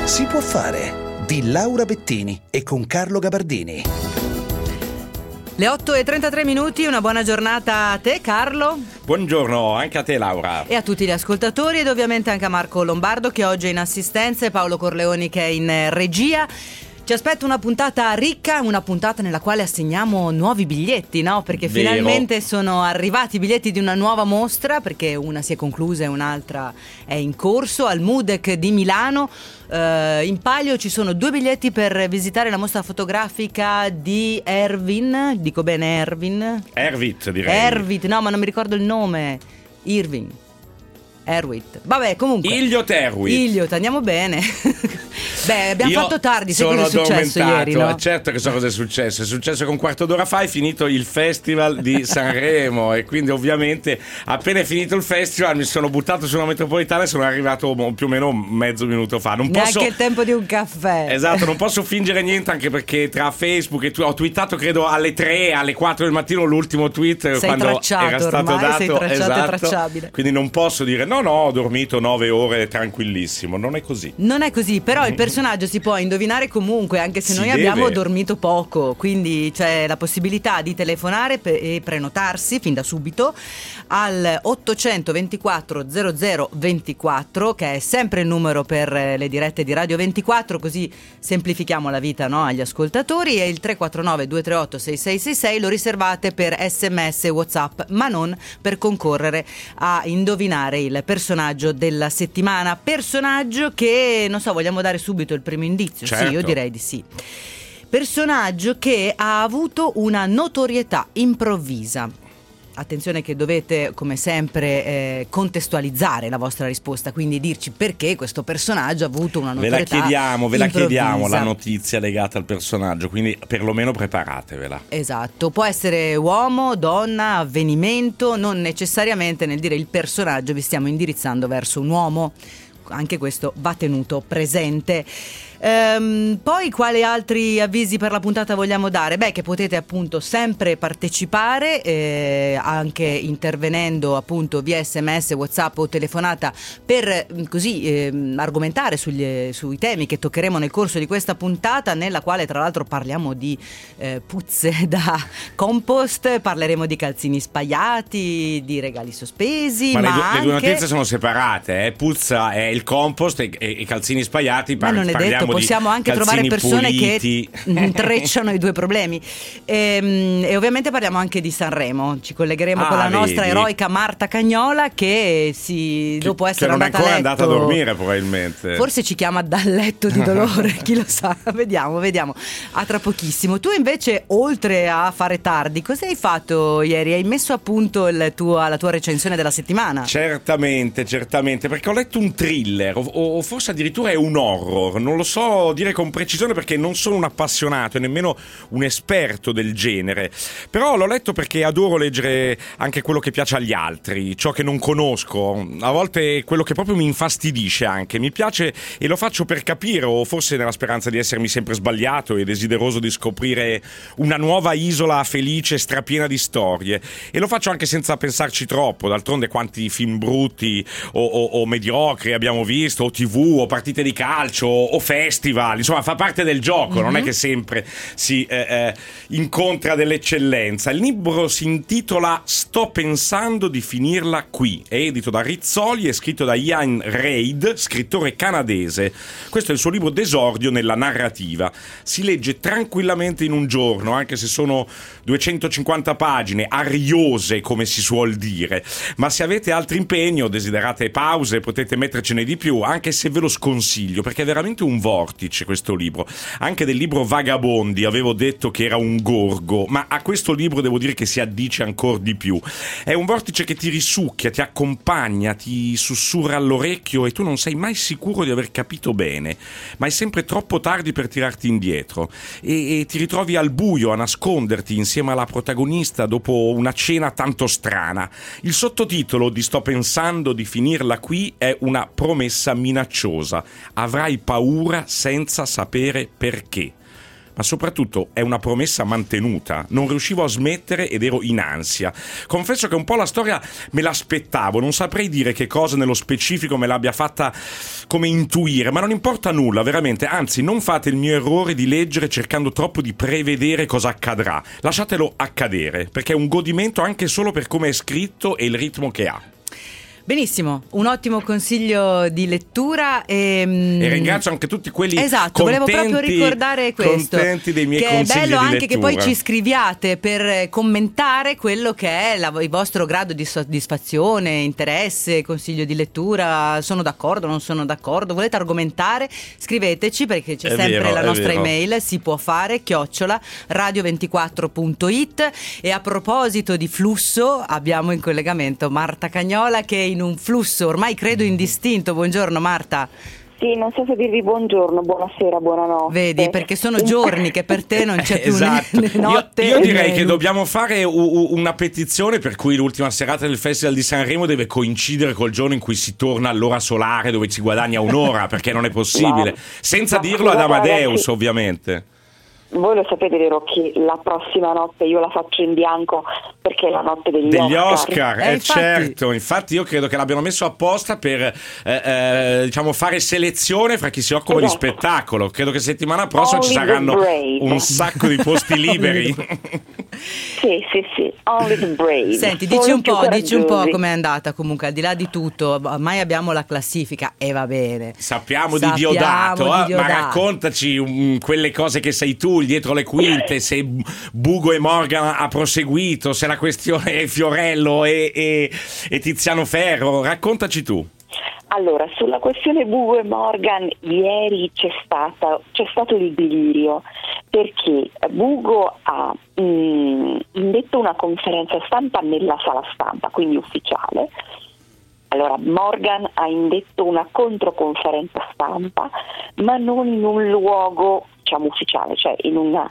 Si può fare di Laura Bettini e con Carlo Gabardini. Le 8:33, una buona giornata a te Carlo. Buongiorno anche a te Laura. E a tutti gli ascoltatori ed ovviamente anche a Marco Lombardo che oggi è in assistenza e Paolo Corleoni che è in regia. Ci aspetta una puntata ricca, una puntata nella quale assegniamo nuovi biglietti, no? Perché Vero. Finalmente sono arrivati i biglietti di una nuova mostra, perché una si è conclusa e un'altra è in corso al MUDEC di Milano. In palio ci sono 2 biglietti per visitare la mostra fotografica di Erwin, dico bene Erwin? Erwit direi. Erwit, no ma non mi ricordo il nome. Irving. Erwit. Vabbè, comunque. Iliot Erwit. Andiamo bene. Beh, abbiamo fatto tardi, sai cosa è successo ieri, no? Certo che so cosa è successo. È successo che un quarto d'ora fa è finito il festival di Sanremo e quindi ovviamente appena è finito il festival mi sono buttato sulla metropolitana e sono arrivato più o meno mezzo minuto fa. Non posso... Neanche il tempo di un caffè. Esatto, non posso fingere niente anche perché tra Facebook e ho twittato credo alle 3, alle 4 del mattino l'ultimo tweet sei quando tracciato, era stato ormai, dato. sei tracciato, esatto. e tracciabile. Quindi non posso dire no, ho dormito 9 ore tranquillissimo, non è così. Non è così, però il personaggio si può indovinare comunque, anche se noi abbiamo dormito poco, quindi c'è la possibilità di telefonare e prenotarsi fin da subito al 824 0024, che è sempre il numero per le dirette di Radio 24, così semplifichiamo la vita, no, agli ascoltatori, e il 349 238 6666 lo riservate per SMS e WhatsApp, ma non per concorrere a indovinare il personaggio della settimana. Personaggio che, non so, vogliamo dare subito il primo indizio? Certo. Sì, io direi di sì. Personaggio che ha avuto una notorietà improvvisa. Attenzione che dovete, come sempre, contestualizzare la vostra risposta, quindi dirci perché questo personaggio ha avuto una notorietà improvvisa. Ve la chiediamo la notizia legata al personaggio, quindi perlomeno preparatevela. Esatto, può essere uomo, donna, avvenimento, non necessariamente nel dire il personaggio vi stiamo indirizzando verso un uomo. Anche questo va tenuto presente. Poi quali altri avvisi per la puntata vogliamo dare? Beh, che potete appunto sempre partecipare, anche intervenendo appunto via SMS, WhatsApp o telefonata per così argomentare sui temi che toccheremo nel corso di questa puntata, nella quale tra l'altro parliamo di puzze da compost, parleremo di calzini spaiati, di regali sospesi, ma anche... le due notizie sono separate, puzza è il compost e calzini spaiati ma non è detto, possiamo anche trovare persone puliti, che intrecciano i due problemi. E ovviamente parliamo anche di Sanremo. Ci collegheremo con la nostra eroica Marta Cagnola che dopo essere andata a letto, non è ancora andata a dormire probabilmente. Forse ci chiama dal letto di dolore, chi lo sa. Vediamo. A tra pochissimo. Tu invece, oltre a fare tardi, cosa hai fatto ieri? Hai messo a punto la tua recensione della settimana? Certamente, perché ho letto un thriller o forse addirittura è un horror, non lo so dire con precisione perché non sono un appassionato e nemmeno un esperto del genere, però l'ho letto perché adoro leggere anche quello che piace agli altri, ciò che non conosco, a volte quello che proprio mi infastidisce anche, mi piace e lo faccio per capire o forse nella speranza di essermi sempre sbagliato e desideroso di scoprire una nuova isola felice strapiena di storie, e lo faccio anche senza pensarci troppo, d'altronde quanti film brutti o mediocri abbiamo visto, o TV o partite di calcio o festival, insomma fa parte del gioco, non è che sempre si incontra dell'eccellenza. Il libro si intitola Sto pensando di finirla qui, è edito da Rizzoli e scritto da Ian Reid, scrittore canadese. Questo è il suo libro d'esordio nella narrativa, si legge tranquillamente in un giorno, anche se sono 250 pagine ariose come si suol dire, ma se avete altri impegni o desiderate pause potete mettercene di più, anche se ve lo sconsiglio perché è veramente un vortice questo libro. Anche del libro Vagabondi avevo detto che era un gorgo, ma a questo libro devo dire che si addice ancora di più. È un vortice che ti risucchia, ti accompagna, ti sussurra all'orecchio e tu non sei mai sicuro di aver capito bene, ma è sempre troppo tardi per tirarti indietro e ti ritrovi al buio a nasconderti insieme alla protagonista dopo una cena tanto strana. Il sottotitolo di Sto pensando di finirla qui è una promessa minacciosa: avrai paura senza sapere perché. ma soprattutto è una promessa mantenuta. Non riuscivo a smettere ed ero in ansia. Confesso che un po' la storia me l'aspettavo, non saprei dire che cosa nello specifico me l'abbia fatta come intuire, ma non importa nulla, veramente. Anzi, non fate il mio errore di leggere cercando troppo di prevedere cosa accadrà. Lasciatelo accadere, perché è un godimento anche solo per come è scritto e il ritmo che ha. Benissimo, un ottimo consiglio di lettura e ringrazio anche tutti quelli volevo proprio ricordare questo, contenti dei miei che consigli è bello di anche lettura. che poi ci scriviate per commentare quello che è il vostro grado di soddisfazione, interesse, consiglio di lettura. Sono d'accordo, non sono d'accordo, volete argomentare, scriveteci, perché c'è sempre la nostra email, si può fare @radio24.it. E a proposito di flusso, abbiamo in collegamento Marta Cagnola, che in un flusso ormai credo indistinto. Buongiorno Marta. Sì, non so se dirvi buongiorno, buonasera, buonanotte. Vedi, perché sono giorni che per te non c'è più esatto. né notte. Io direi che dobbiamo fare una petizione per cui l'ultima serata del Festival di Sanremo deve coincidere col giorno in cui si torna all'ora solare, dove ci guadagna un'ora, perché non è possibile. Senza dirlo ad Amadeus, ragazzi, ovviamente. Voi lo sapete, vero, che la prossima notte io la faccio in bianco perché è la notte degli Oscar. Infatti io credo che l'abbiano messo apposta per diciamo fare selezione fra chi si occupa di spettacolo. Credo che settimana prossima ci saranno un sacco di posti liberi. Sì, only the brave. Senti, dici un po' com'è andata. Comunque, al di là di tutto, ormai abbiamo la classifica e va bene. Sappiamo di Diodato, ma raccontaci quelle cose che sei tu dietro le quinte, se Bugo e Morgan ha proseguito, se la questione è Fiorello e Tiziano Ferro, raccontaci tu. Allora, sulla questione Bugo e Morgan ieri c'è stato il delirio, perché Bugo ha indetto una conferenza stampa nella sala stampa, quindi ufficiale. Allora, Morgan ha indetto una controconferenza stampa, ma non in un luogo, diciamo, ufficiale, cioè in una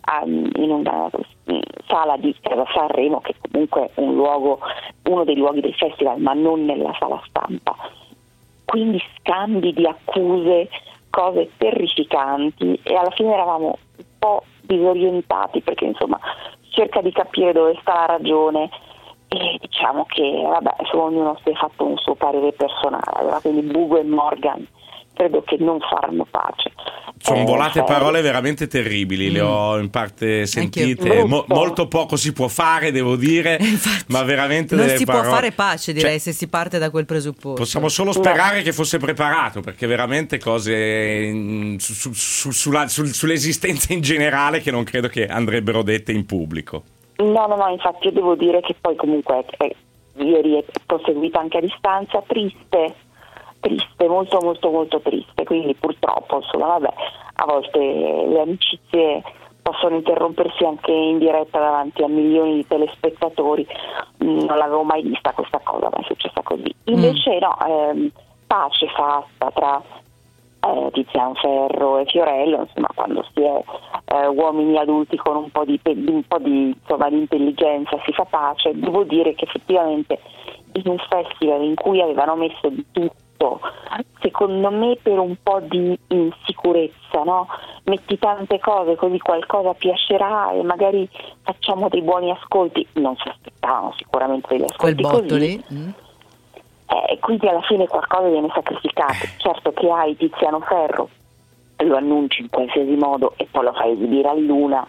sala di Casa Sanremo, che comunque è uno dei luoghi del festival, ma non nella sala stampa. Quindi scambi di accuse, cose terrificanti, e alla fine eravamo un po' disorientati, perché insomma cerca di capire dove sta la ragione. E diciamo che ognuno si è fatto un suo parere personale. Allora, quindi Bugo e Morgan credo che non faranno pace. Sono volate parole veramente terribili, le ho in parte sentite. Molto poco si può fare, devo dire. Infatti, ma veramente non si può fare pace, direi, se si parte da quel presupposto. Possiamo solo sperare che fosse preparato, perché veramente cose sull'esistenza in generale che non credo che andrebbero dette in pubblico. No, infatti io devo dire che poi comunque ieri è proseguita anche a distanza, triste, molto molto molto triste, quindi purtroppo a volte le amicizie possono interrompersi anche in diretta davanti a milioni di telespettatori. Non l'avevo mai vista questa cosa, ma è successa così. Invece pace fatta tra Tiziano Ferro e Fiorello, insomma, quando si è uomini adulti con un po' di intelligenza si fa pace. Devo dire che effettivamente in un festival in cui avevano messo di tutto, secondo me per un po' di insicurezza, no? Metti tante cose così qualcosa piacerà e magari facciamo dei buoni ascolti. Non si aspettavano sicuramente degli ascolti quel botto così. Lì? Quindi alla fine qualcosa viene sacrificato. Certo che hai Tiziano Ferro, lo annunci in qualsiasi modo e poi lo fai esibire a Luna,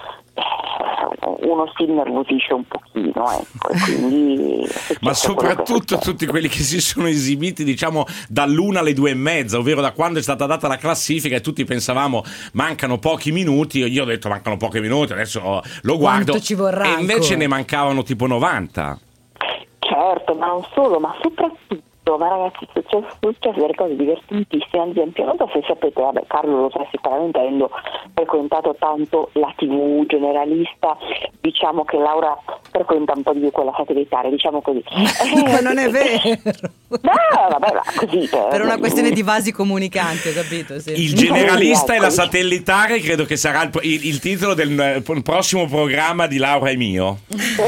uno si innervosisce un pochino, ecco, quindi ma soprattutto tutti quelli che si sono esibiti, diciamo, dall'1 alle 2:30, ovvero da quando è stata data la classifica, e tutti pensavamo mancano pochi minuti. Io ho detto mancano pochi minuti, adesso lo guardo, quanto ci vorrà e invece ancora? ne mancavano tipo 90. Certo, ma non solo, ma soprattutto, ma ragazzi, successo delle cose divertentissime. Ad esempio, non so se sapete, Carlo lo sa sicuramente, avendo frequentato tanto la TV generalista, diciamo che Laura frequenta un po' di più quella satellitare, diciamo così. Ma non è vero. Così. Per una questione di vasi comunicanti, ho capito? Sì. Il generalista e la satellitare credo che sarà il titolo del prossimo programma di Laura e mio.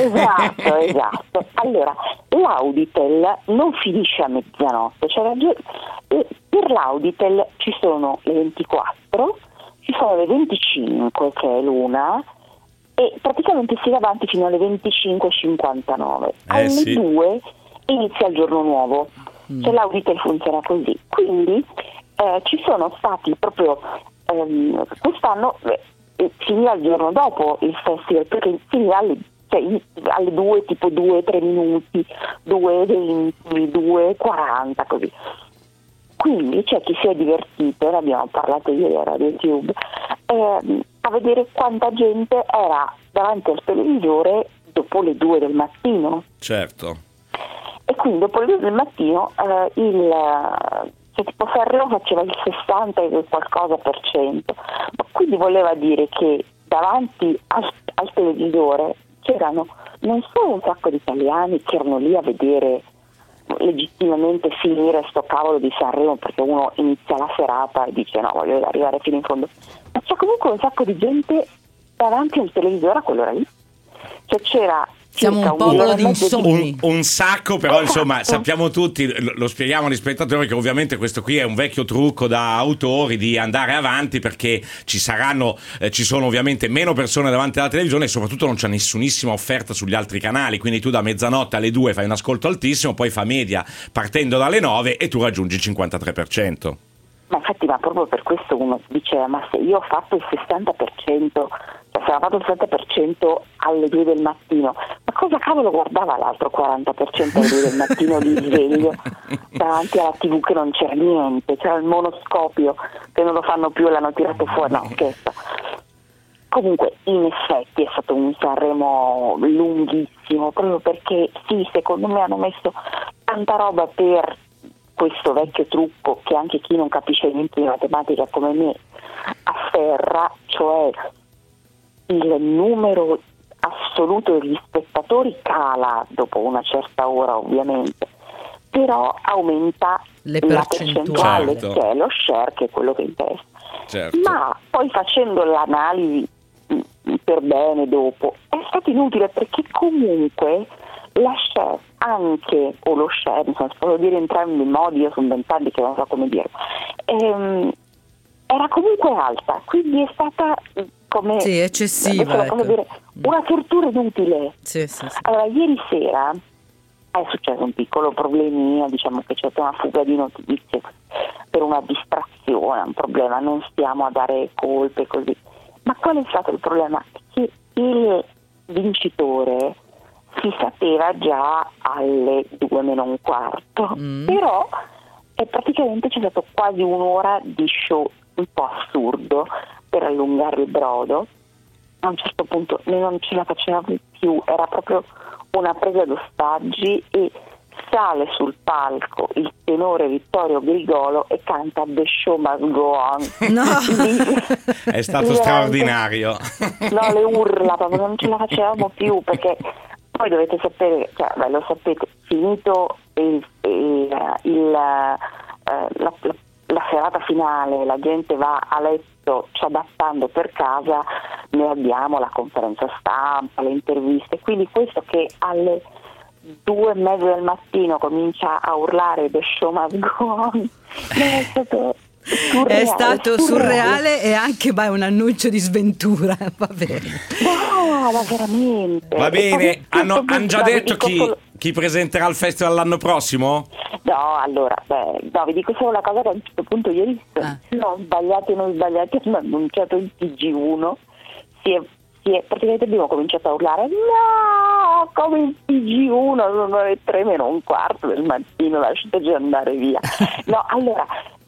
Esatto. Allora, l'Auditel non finisce a mezzanotte, per l'Auditel ci sono le 24, ci sono le 25 che è l'una e praticamente si va avanti fino alle 25:59. Alle 2 inizia il giorno nuovo, cioè l'Auditel funziona così. Quindi ci sono stati proprio quest'anno finiva il giorno dopo il festival, perché finiva alle 2, tipo 2-3 minuti, 2:20, 2:40, così. Quindi c'è chi si è divertito, ne abbiamo parlato ieri a Radio Tube, a vedere quanta gente era davanti al televisore dopo le 2 del mattino. Certo. E quindi dopo le 2 del mattino tipo Sanremo faceva il 60 e qualcosa per cento, quindi voleva dire che davanti al televisore c'erano non solo un sacco di italiani che erano lì a vedere legittimamente finire sto cavolo di Sanremo, perché uno inizia la serata e dice no, voglio arrivare fino in fondo, ma c'è comunque un sacco di gente davanti al televisore a quell'ora lì, cioè c'era siamo un popolo di insonni. Un sacco, però insomma sappiamo tutti, lo spieghiamo agli spettatori, che ovviamente questo qui è un vecchio trucco da autori di andare avanti, perché ci sono ovviamente meno persone davanti alla televisione e soprattutto non c'è nessunissima offerta sugli altri canali, quindi tu da mezzanotte alle 2 fai un ascolto altissimo, poi fa media partendo dalle 9 e tu raggiungi il 53%. Ma infatti, ma proprio per questo uno diceva, ma se io ho fatto il 60%, cioè se avevo fatto il 60% alle 2 del mattino, ma cosa cavolo guardava l'altro 40% alle 2 del mattino di sveglio davanti alla TV che non c'era niente, c'era il monoscopio che non lo fanno più e l'hanno tirato fuori, no scherzo. Comunque in effetti è stato un Sanremo lunghissimo, proprio perché sì, secondo me hanno messo tanta roba per questo vecchio trucco che anche chi non capisce niente di matematica come me afferra, cioè il numero assoluto degli spettatori cala dopo una certa ora ovviamente, però aumenta la percentuale, certo, che è lo share, che è quello che interessa. Certo. Ma poi facendo l'analisi per bene dopo è stato inutile, perché comunque la share anche, o lo share, insomma, si può dire in entrambi i modi, io sono 20 anni che non so come dirlo, era comunque alta, quindi è stata come eccessiva, ecco, dire, una tortura inutile. Sì. Allora, ieri sera è successo un piccolo problemino, diciamo che c'è stata una fuga di notizie per una distrazione, un problema, non stiamo a dare colpe così, ma qual è stato il problema? Che il vincitore si sapeva già alle 2 meno un quarto, però praticamente c'è stato quasi un'ora di show un po' assurdo per allungare il brodo. A un certo punto noi non ce la facevamo più, era proprio una presa d'ostaggi, e sale sul palco il tenore Vittorio Grigolo e canta The Show Must Go On. No. È stato straordinario. No, le urla, proprio non ce la facevamo più, perché poi dovete sapere, cioè, lo sapete, finito la serata finale, la gente va a letto ciabattando per casa, noi abbiamo la conferenza stampa, le interviste, quindi questo che alle 2:30 del mattino comincia a urlare The Show Must Go On è stato surreale, è stato surreale e anche un annuncio di sventura, va bene. No, ma veramente. Va bene, hanno già detto chi presenterà il festival l'anno prossimo? No, allora, vi dico solo una cosa, che a un certo punto ieri non sbagliati, hanno annunciato il TG1, praticamente abbiamo cominciato a urlare no, come il TG1, sono le 3 meno un quarto del mattino, lasciateci andare via. No, allora,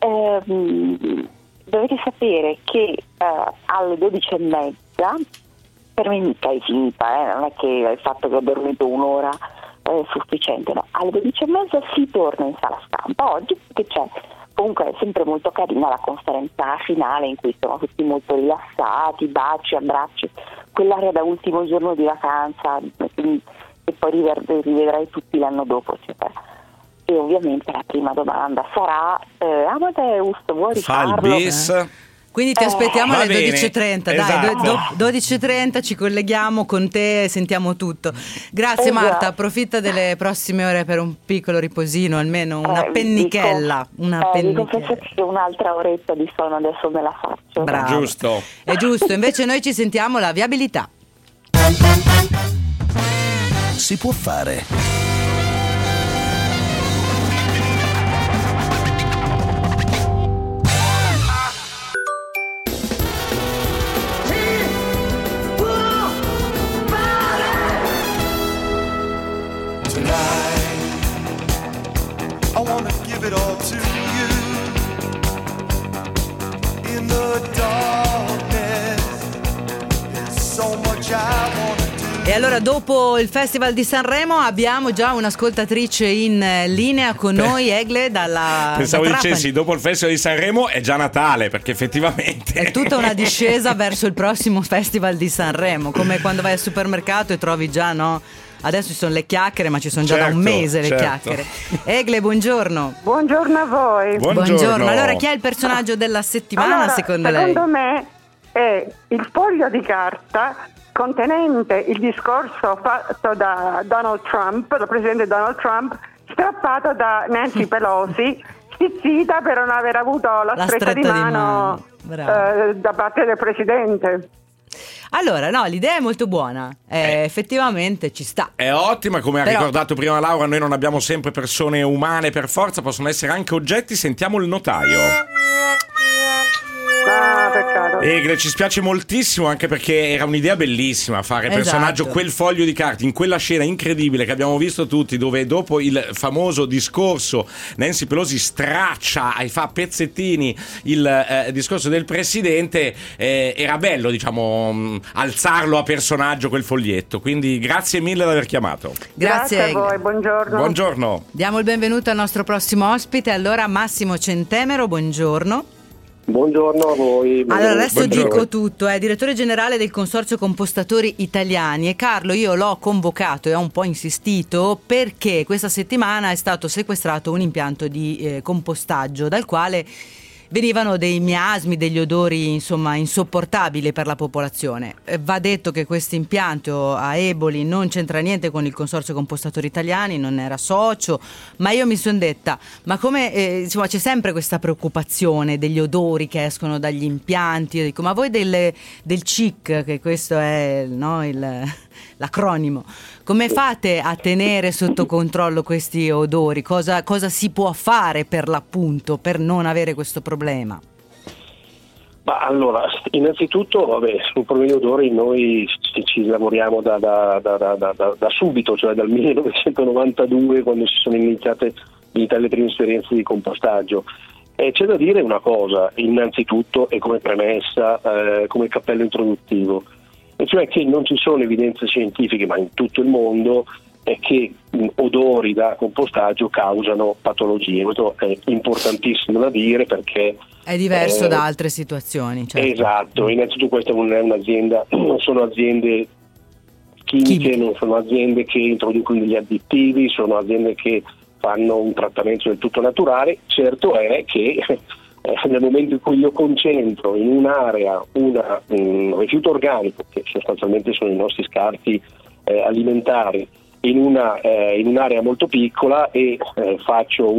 dovete sapere che alle 12:30, per me mica è finita, non è che il fatto che ho dormito un'ora è sufficiente, no, alle 12:30 si torna in sala stampa oggi, perché c'è comunque è sempre molto carina la conferenza finale in cui sono tutti molto rilassati, baci, abbracci, quell'area da ultimo giorno di vacanza, e poi rivedrai tutti l'anno dopo, eccetera. E ovviamente la prima domanda sarà Amadeus, vuoi Fa rifarlo? il bis? Quindi ti aspettiamo alle Va bene, 12.30, dai, esatto. 12.30 ci colleghiamo con te e sentiamo tutto. Grazie Marta, approfitta delle prossime ore per un piccolo riposino, almeno una pennichella. Vi confesso che un'altra oretta di sonno adesso me la faccio. Bravo. Giusto. È giusto, invece noi ci sentiamo la viabilità. Si può fare. I wanna give it all to you. In the darkness, there's so much I wanna do. E allora dopo il Festival di Sanremo abbiamo già un'ascoltatrice in linea con noi, Egle, dalla Pensavo da Trapani. dicessi, dopo il Festival di Sanremo è già Natale, perché effettivamente È tutta una discesa verso il prossimo Festival di Sanremo, come quando vai al supermercato e trovi già, no? Adesso ci sono le chiacchiere, ma ci sono già da un mese le chiacchiere. Egle, buongiorno. Buongiorno a voi. Buongiorno. Allora, chi è il personaggio della settimana secondo lei? Secondo me è il foglio di carta contenente il discorso fatto da Donald Trump, il presidente Donald Trump, strappato da Nancy Pelosi, stizzita per non aver avuto la stretta di mano da parte del presidente. Allora, no, l'idea è molto buona, effettivamente ci sta. È ottima, come ha Però- ricordato prima Laura, noi non abbiamo sempre persone umane per forza, possono essere anche oggetti. Sentiamo il notaio. Ah, peccato. Egle, ci spiace moltissimo, anche perché era un'idea bellissima fare personaggio, Esatto. quel foglio di carta in quella scena incredibile che abbiamo visto tutti, dove dopo il famoso discorso Nancy Pelosi straccia e fa a pezzettini il discorso del presidente. Era bello, diciamo, alzarlo a personaggio quel foglietto, quindi grazie mille di aver chiamato. Grazie a Egle. voi, buongiorno. Buongiorno. Diamo il benvenuto al nostro prossimo ospite, allora Massimo Centemero, buongiorno. Buongiorno a voi. Allora adesso Buongiorno. dico tutto, è direttore generale del Consorzio Compostatori Italiani e Carlo io l'ho convocato e ho un po' insistito perché questa settimana è stato sequestrato un impianto di compostaggio dal quale venivano dei miasmi, degli odori insomma insopportabili per la popolazione. Va detto che questo impianto a Eboli non c'entra niente con il Consorzio Compostatori Italiani, non era socio, ma io mi sono detta, ma come insomma c'è sempre questa preoccupazione degli odori che escono dagli impianti. Io dico, ma voi del CIC, che questo è no, l'acronimo, come fate a tenere sotto controllo questi odori? Cosa si può fare per l'appunto per non avere questo problema? Ma allora, innanzitutto, sul problema di odori noi ci lavoriamo da subito, cioè dal 1992, quando si sono iniziate le prime esperienze di compostaggio. C'è da dire una cosa, innanzitutto, e come premessa, come cappello introduttivo, e cioè che non ci sono evidenze scientifiche, ma in tutto il mondo, che odori da compostaggio causano patologie. Questo è importantissimo da dire perché È diverso da altre situazioni, certo. Esatto, innanzitutto questa non è un'azienda, non sono aziende chimiche, non sono aziende che introducono degli additivi, sono aziende che fanno un trattamento del tutto naturale. Certo è che nel momento in cui io concentro in un'area un rifiuto organico, che sostanzialmente sono i nostri scarti alimentari, in un'area molto piccola e faccio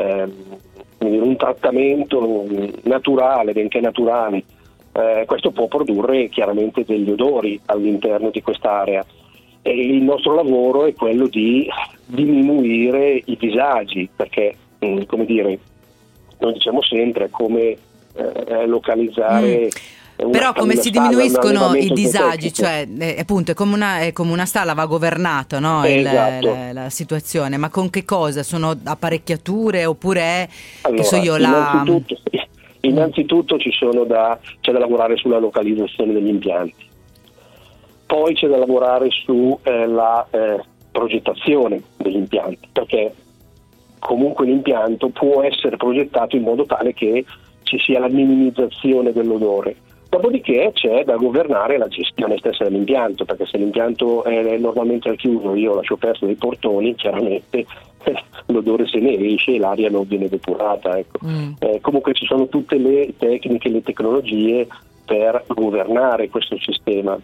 un trattamento naturale, benché naturale, questo può produrre chiaramente degli odori all'interno di quest'area. E il nostro lavoro è quello di diminuire i disagi, perché come dire, noi diciamo sempre come localizzare però come si diminuiscono i disagi, cioè appunto è come una stalla, va governata, no? Esatto. La situazione, ma con che cosa? Sono apparecchiature oppure è allora, che so io innanzitutto c'è da lavorare sulla localizzazione degli impianti, poi c'è da lavorare sulla progettazione degli impianti, perché comunque l'impianto può essere progettato in modo tale che ci sia la minimizzazione dell'odore. Dopodiché c'è da governare la gestione stessa dell'impianto, perché se l'impianto è normalmente al chiuso, io lascio aperto dei portoni, chiaramente l'odore se ne esce e l'aria non viene depurata. Ecco. Comunque ci sono tutte le tecniche, le tecnologie per governare questo sistema.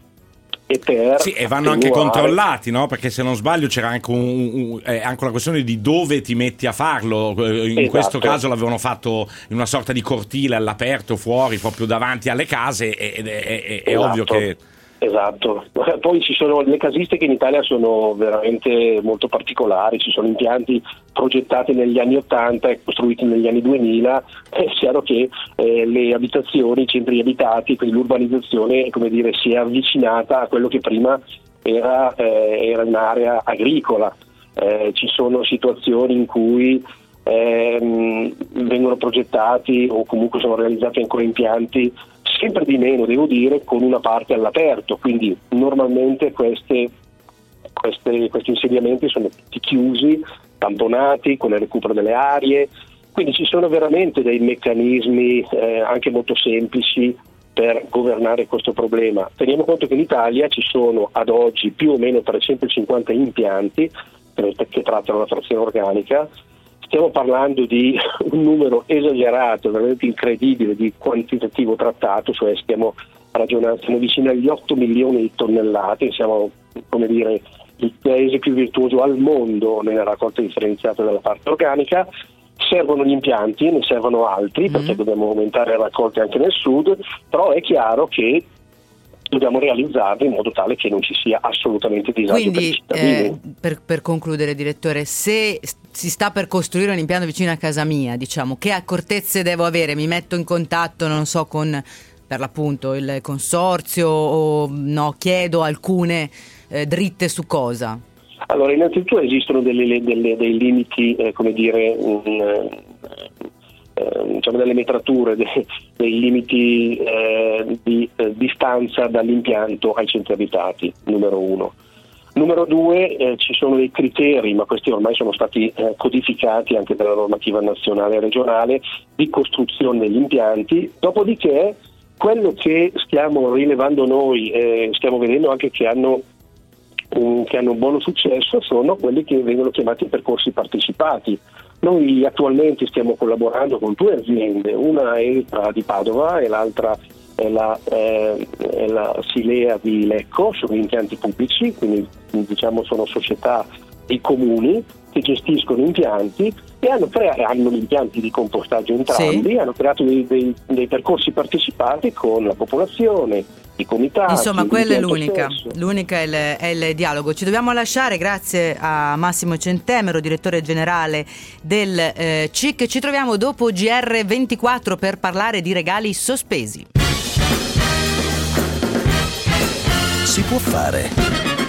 E vanno anche controllati, no? Perché se non sbaglio c'era anche anche una questione di dove ti metti a farlo. In questo caso l'avevano fatto in una sorta di cortile all'aperto, fuori, proprio davanti alle case, ed è ovvio che... Esatto, poi ci sono le casistiche in Italia, sono veramente molto particolari, ci sono impianti progettati negli anni 80 e costruiti negli anni 2000, è chiaro che le abitazioni, i centri abitati, quindi l'urbanizzazione, come dire, si è avvicinata a quello che prima era un'area agricola. Ci sono situazioni in cui vengono progettati o comunque sono realizzati ancora impianti sempre di meno, devo dire, con una parte all'aperto, quindi normalmente questi insediamenti sono tutti chiusi, tamponati con il recupero delle arie, quindi ci sono veramente dei meccanismi anche molto semplici per governare questo problema. Teniamo conto che in Italia ci sono ad oggi più o meno 350 impianti che trattano la frazione organica. Stiamo parlando di un numero esagerato, veramente incredibile di quantitativo trattato, cioè stiamo vicini agli 8 milioni di tonnellate, siamo, come dire, il paese più virtuoso al mondo nella raccolta differenziata della parte organica. Servono gli impianti, ne servono altri perché dobbiamo aumentare le raccolte anche nel sud, però è chiaro che dobbiamo realizzarli in modo tale che non ci sia assolutamente disagio per i cittadini. Per concludere, direttore, se si sta per costruire un impianto vicino a casa mia, diciamo, che accortezze devo avere? Mi metto in contatto, non so, con per l'appunto il consorzio o no, chiedo alcune dritte su cosa? Allora, innanzitutto esistono dei limiti, come dire, diciamo delle metrature, dei limiti di distanza dall'impianto ai centri abitati, numero 1. Numero 2, ci sono dei criteri, ma questi ormai sono stati codificati anche dalla normativa nazionale e regionale, di costruzione degli impianti. Dopodiché, quello che stiamo rilevando noi, stiamo vedendo anche che hanno un buono successo, sono quelli che vengono chiamati percorsi partecipati. Noi attualmente stiamo collaborando con 2 aziende, una è di Padova e l'altra è la Silea di Lecco, sono impianti pubblici, quindi diciamo sono società e comuni che gestiscono impianti e hanno gli impianti di compostaggio entrambi, sì. Hanno creato dei percorsi partecipati con la popolazione, i comitati. Insomma, quella è l'unica è il dialogo. Ci dobbiamo lasciare, grazie a Massimo Centemero, direttore generale del CIC. Ci troviamo dopo GR24 per parlare di regali sospesi. Si può fare.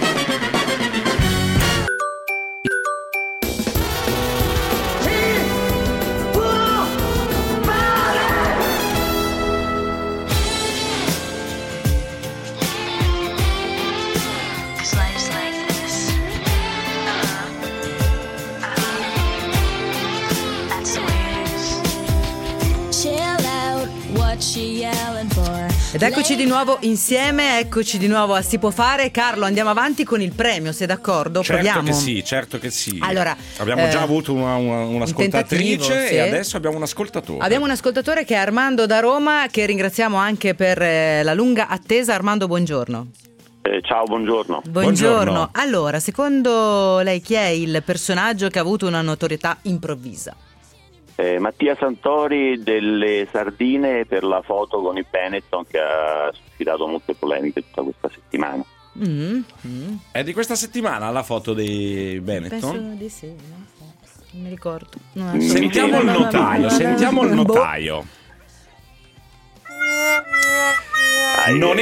Ed eccoci di nuovo insieme, eccoci di nuovo a Si può fare. Carlo, andiamo avanti con il premio, sei d'accordo? Proviamo. Certo che sì. Allora, abbiamo già avuto un'ascoltatrice, sì. E adesso abbiamo un ascoltatore. Abbiamo un ascoltatore che è Armando da Roma, che ringraziamo anche per la lunga attesa. Armando, buongiorno. Ciao, buongiorno. Buongiorno. Allora, secondo lei chi è il personaggio che ha avuto una notorietà improvvisa? Mattia Santori delle Sardine, per la foto con i Benetton, che ha suscitato molte polemiche tutta questa settimana. È di questa settimana la foto dei Benetton? Penso di sì, non mi ricordo. Sentiamo il notaio. dai. Non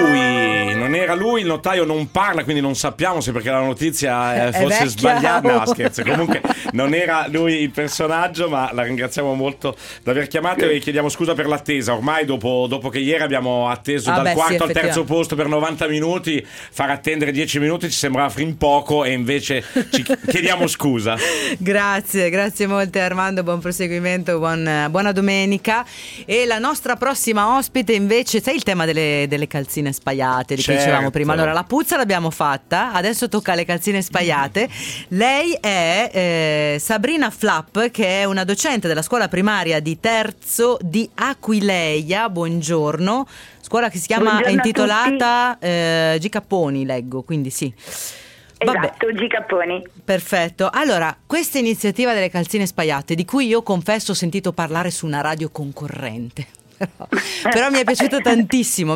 era lui, il notaio non parla, quindi non sappiamo se perché la notizia fosse vecchia. sbagliata. No, scherzo, comunque non era lui il personaggio, ma la ringraziamo molto di aver chiamato e chiediamo scusa per l'attesa. Ormai dopo che ieri abbiamo atteso dal quarto al terzo posto per 90 minuti, far attendere 10 minuti ci sembrava fin poco e invece ci chiediamo scusa. Grazie molte Armando, buon proseguimento, buona domenica. E la nostra prossima ospite invece, sai il tema delle calzine spaiate di cui dicevamo prima. Allora, la puzza l'abbiamo fatta, adesso tocca le calzine spaiate. Lei è Sabrina Flapp, che è una docente della scuola primaria di terzo di Aquileia. Buongiorno. Scuola che si chiama, è intitolata G. Capponi, leggo, quindi sì. Esatto, G. Capponi. Perfetto. Allora, questa iniziativa delle calzine spaiate, di cui io confesso ho sentito parlare su una radio concorrente. Però mi è piaciuta tantissimo.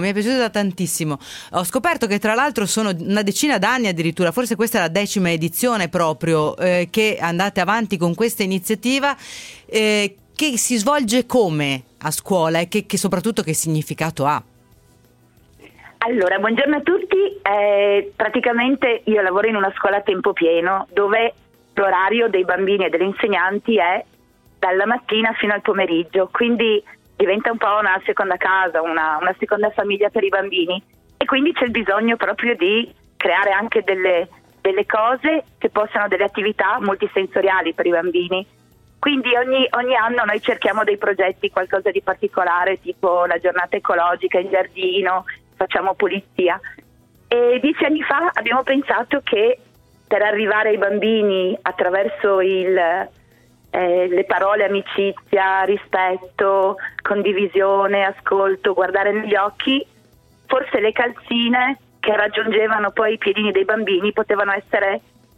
Ho scoperto che tra l'altro sono una decina d'anni addirittura, forse questa è la 10ª edizione proprio, che andate avanti con questa iniziativa, che si svolge come a scuola e che soprattutto che significato ha? Allora, buongiorno a tutti. Praticamente io lavoro in una scuola a tempo pieno dove l'orario dei bambini e delle insegnanti è dalla mattina fino al pomeriggio, quindi diventa un po' una seconda casa, una seconda famiglia per i bambini, e quindi c'è il bisogno proprio di creare anche delle cose che possano, delle attività multisensoriali per i bambini. Quindi ogni anno noi cerchiamo dei progetti, qualcosa di particolare, tipo la giornata ecologica in giardino, facciamo pulizia. E 10 anni fa abbiamo pensato che per arrivare ai bambini attraverso le parole amicizia, rispetto, condivisione, ascolto, guardare negli occhi, forse le calzine che raggiungevano poi i piedini dei bambini potevano essere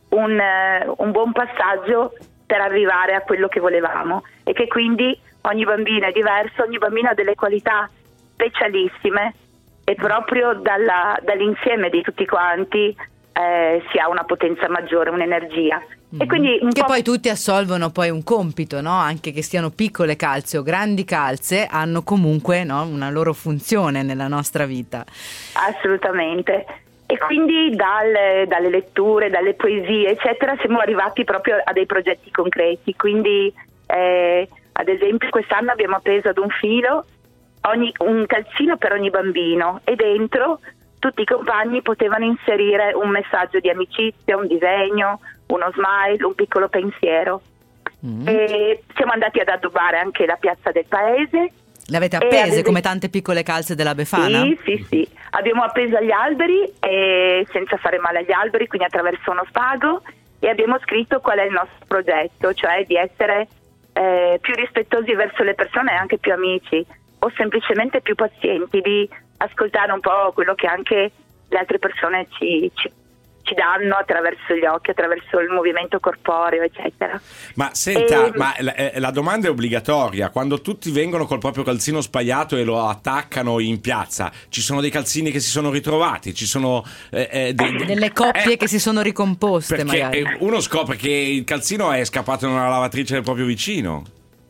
un buon passaggio per arrivare a quello che volevamo, e che quindi ogni bambino è diverso, ogni bambino ha delle qualità specialissime e proprio dall'insieme di tutti quanti si ha una potenza maggiore, un'energia. E quindi poi tutti assolvono poi un compito, no? Anche che siano piccole calze o grandi calze, hanno comunque, no, una loro funzione nella nostra vita. Assolutamente. E quindi dalle letture, dalle poesie eccetera siamo arrivati proprio a dei progetti concreti. Quindi ad esempio quest'anno abbiamo appeso ad un filo un calzino per ogni bambino, e dentro tutti i compagni potevano inserire un messaggio di amicizia, un disegno, uno smile, un piccolo pensiero. E siamo andati ad addobbare anche la piazza del paese. Le avete appese come tante piccole calze della Befana? Sì. Abbiamo appeso agli alberi, senza fare male agli alberi, quindi attraverso uno spago, e abbiamo scritto qual è il nostro progetto, cioè di essere più rispettosi verso le persone e anche più amici, o semplicemente più pazienti, di ascoltare un po' quello che anche le altre persone ci danno attraverso gli occhi, attraverso il movimento corporeo, eccetera. Ma senta, la domanda è obbligatoria: quando tutti vengono col proprio calzino spaiato e lo attaccano in piazza, ci sono dei calzini che si sono ritrovati, ci sono delle coppie che si sono ricomposte, perché magari uno scopre che il calzino è scappato in una lavatrice del proprio vicino.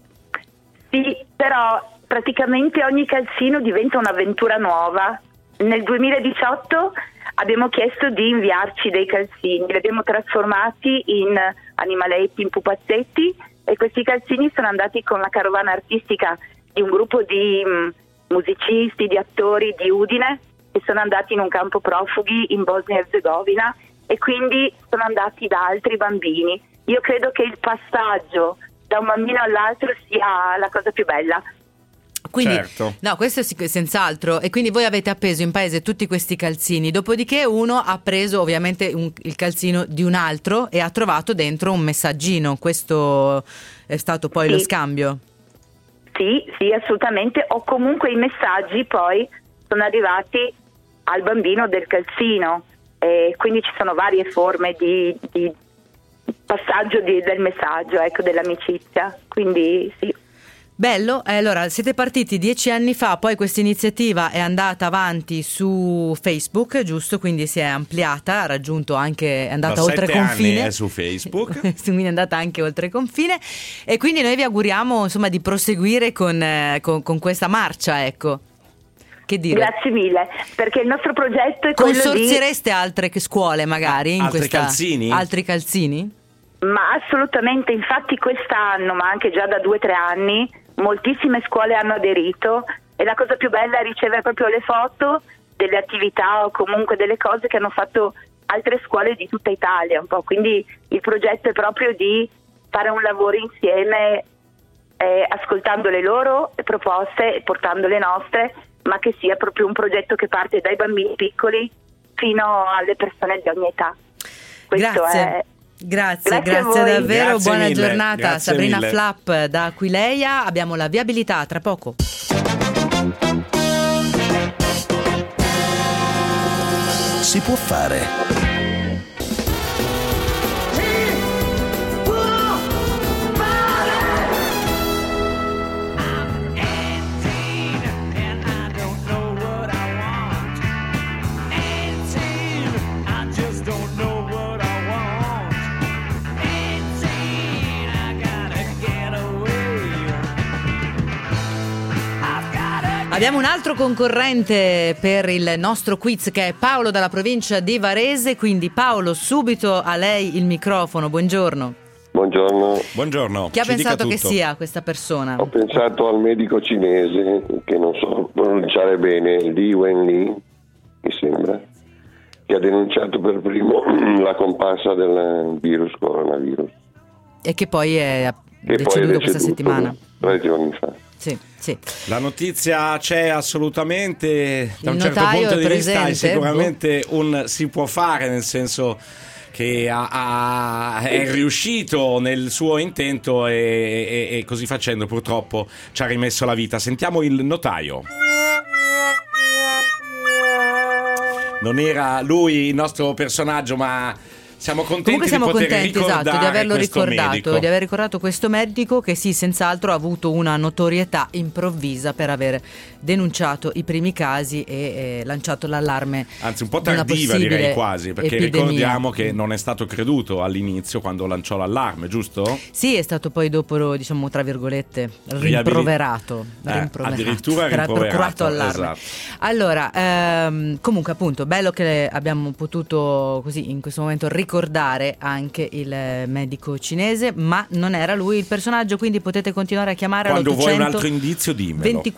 Sì, però praticamente ogni calzino diventa un'avventura nuova. Nel 2018 abbiamo chiesto di inviarci dei calzini, li abbiamo trasformati in animaletti, in pupazzetti, e questi calzini sono andati con la carovana artistica di un gruppo di musicisti, di attori di Udine, che sono andati in un campo profughi in Bosnia e Erzegovina, e quindi sono andati da altri bambini. Io credo che il passaggio da un bambino all'altro sia la cosa più bella. Quindi, certo. No, questo è senz'altro. E quindi voi avete appeso in paese tutti questi calzini, dopodiché uno ha preso ovviamente il calzino di un altro e ha trovato dentro un messaggino. Questo è stato poi lo scambio? Sì, assolutamente. O comunque i messaggi poi sono arrivati al bambino del calzino, e quindi ci sono varie forme di passaggio del messaggio, ecco, dell'amicizia. Quindi sì. Bello, allora siete partiti 10 anni fa, poi questa iniziativa è andata avanti su Facebook, giusto? Quindi si è ampliata, ha raggiunto anche, è andata oltre confine. Anni è su Facebook. Quindi è andata anche oltre confine, e quindi noi vi auguriamo insomma di proseguire con questa marcia, ecco. Che dire? Grazie mille, perché il nostro progetto è quello di... Consorziereste altre scuole magari? In Altri calzini? Altri calzini? Ma assolutamente, infatti quest'anno, ma anche già da 2 o 3 anni, moltissime scuole hanno aderito e la cosa più bella è ricevere proprio le foto delle attività o comunque delle cose che hanno fatto altre scuole di tutta Italia un po'. Quindi il progetto è proprio di fare un lavoro insieme, ascoltando le loro proposte e portando le nostre, ma che sia proprio un progetto che parte dai bambini piccoli fino alle persone di ogni età. Questo Grazie. Grazie davvero, Grazie buona mille, giornata. grazie Sabrina mille. Flapp da Aquileia, abbiamo la viabilità tra poco. Si può fare. Abbiamo un altro concorrente per il nostro quiz che è Paolo dalla provincia di Varese, quindi Paolo, subito a lei il microfono, buongiorno. Buongiorno. Chi ha Ci dica pensato che tutto. sia questa persona? Ho pensato al medico cinese, che non so pronunciare bene, Li Wenli, mi sembra, che ha denunciato per primo la comparsa del coronavirus. E che poi è Che deceduto poi è questa settimana. 3 giorni fa. Sì. La notizia c'è assolutamente, da Il un certo notaio punto è di vista è presente? sicuramente un si può fare, nel senso che è riuscito nel suo intento e così facendo purtroppo ci ha rimesso la vita. Sentiamo il notaio. Non era lui il nostro personaggio, ma siamo contenti Comunque siamo di poter contenti, ricordare esatto, di averlo questo ricordato, medico. di aver ricordato questo medico che sì, senz'altro ha avuto una notorietà improvvisa per aver denunciato i primi casi e lanciato l'allarme. Anzi, un po' di una tardiva possibile direi quasi, perché epidemia. ricordiamo che non è stato creduto all'inizio quando lanciò l'allarme, giusto? Sì, è stato poi dopo, diciamo, tra virgolette, rimproverato. Addirittura per aver procurato rimproverato, allarme. esatto. Allora, comunque appunto, bello che abbiamo potuto così in questo momento ricordare anche il medico cinese, ma non era lui il personaggio, quindi potete continuare a chiamare Quando all'800 vuoi un altro indizio dimmelo.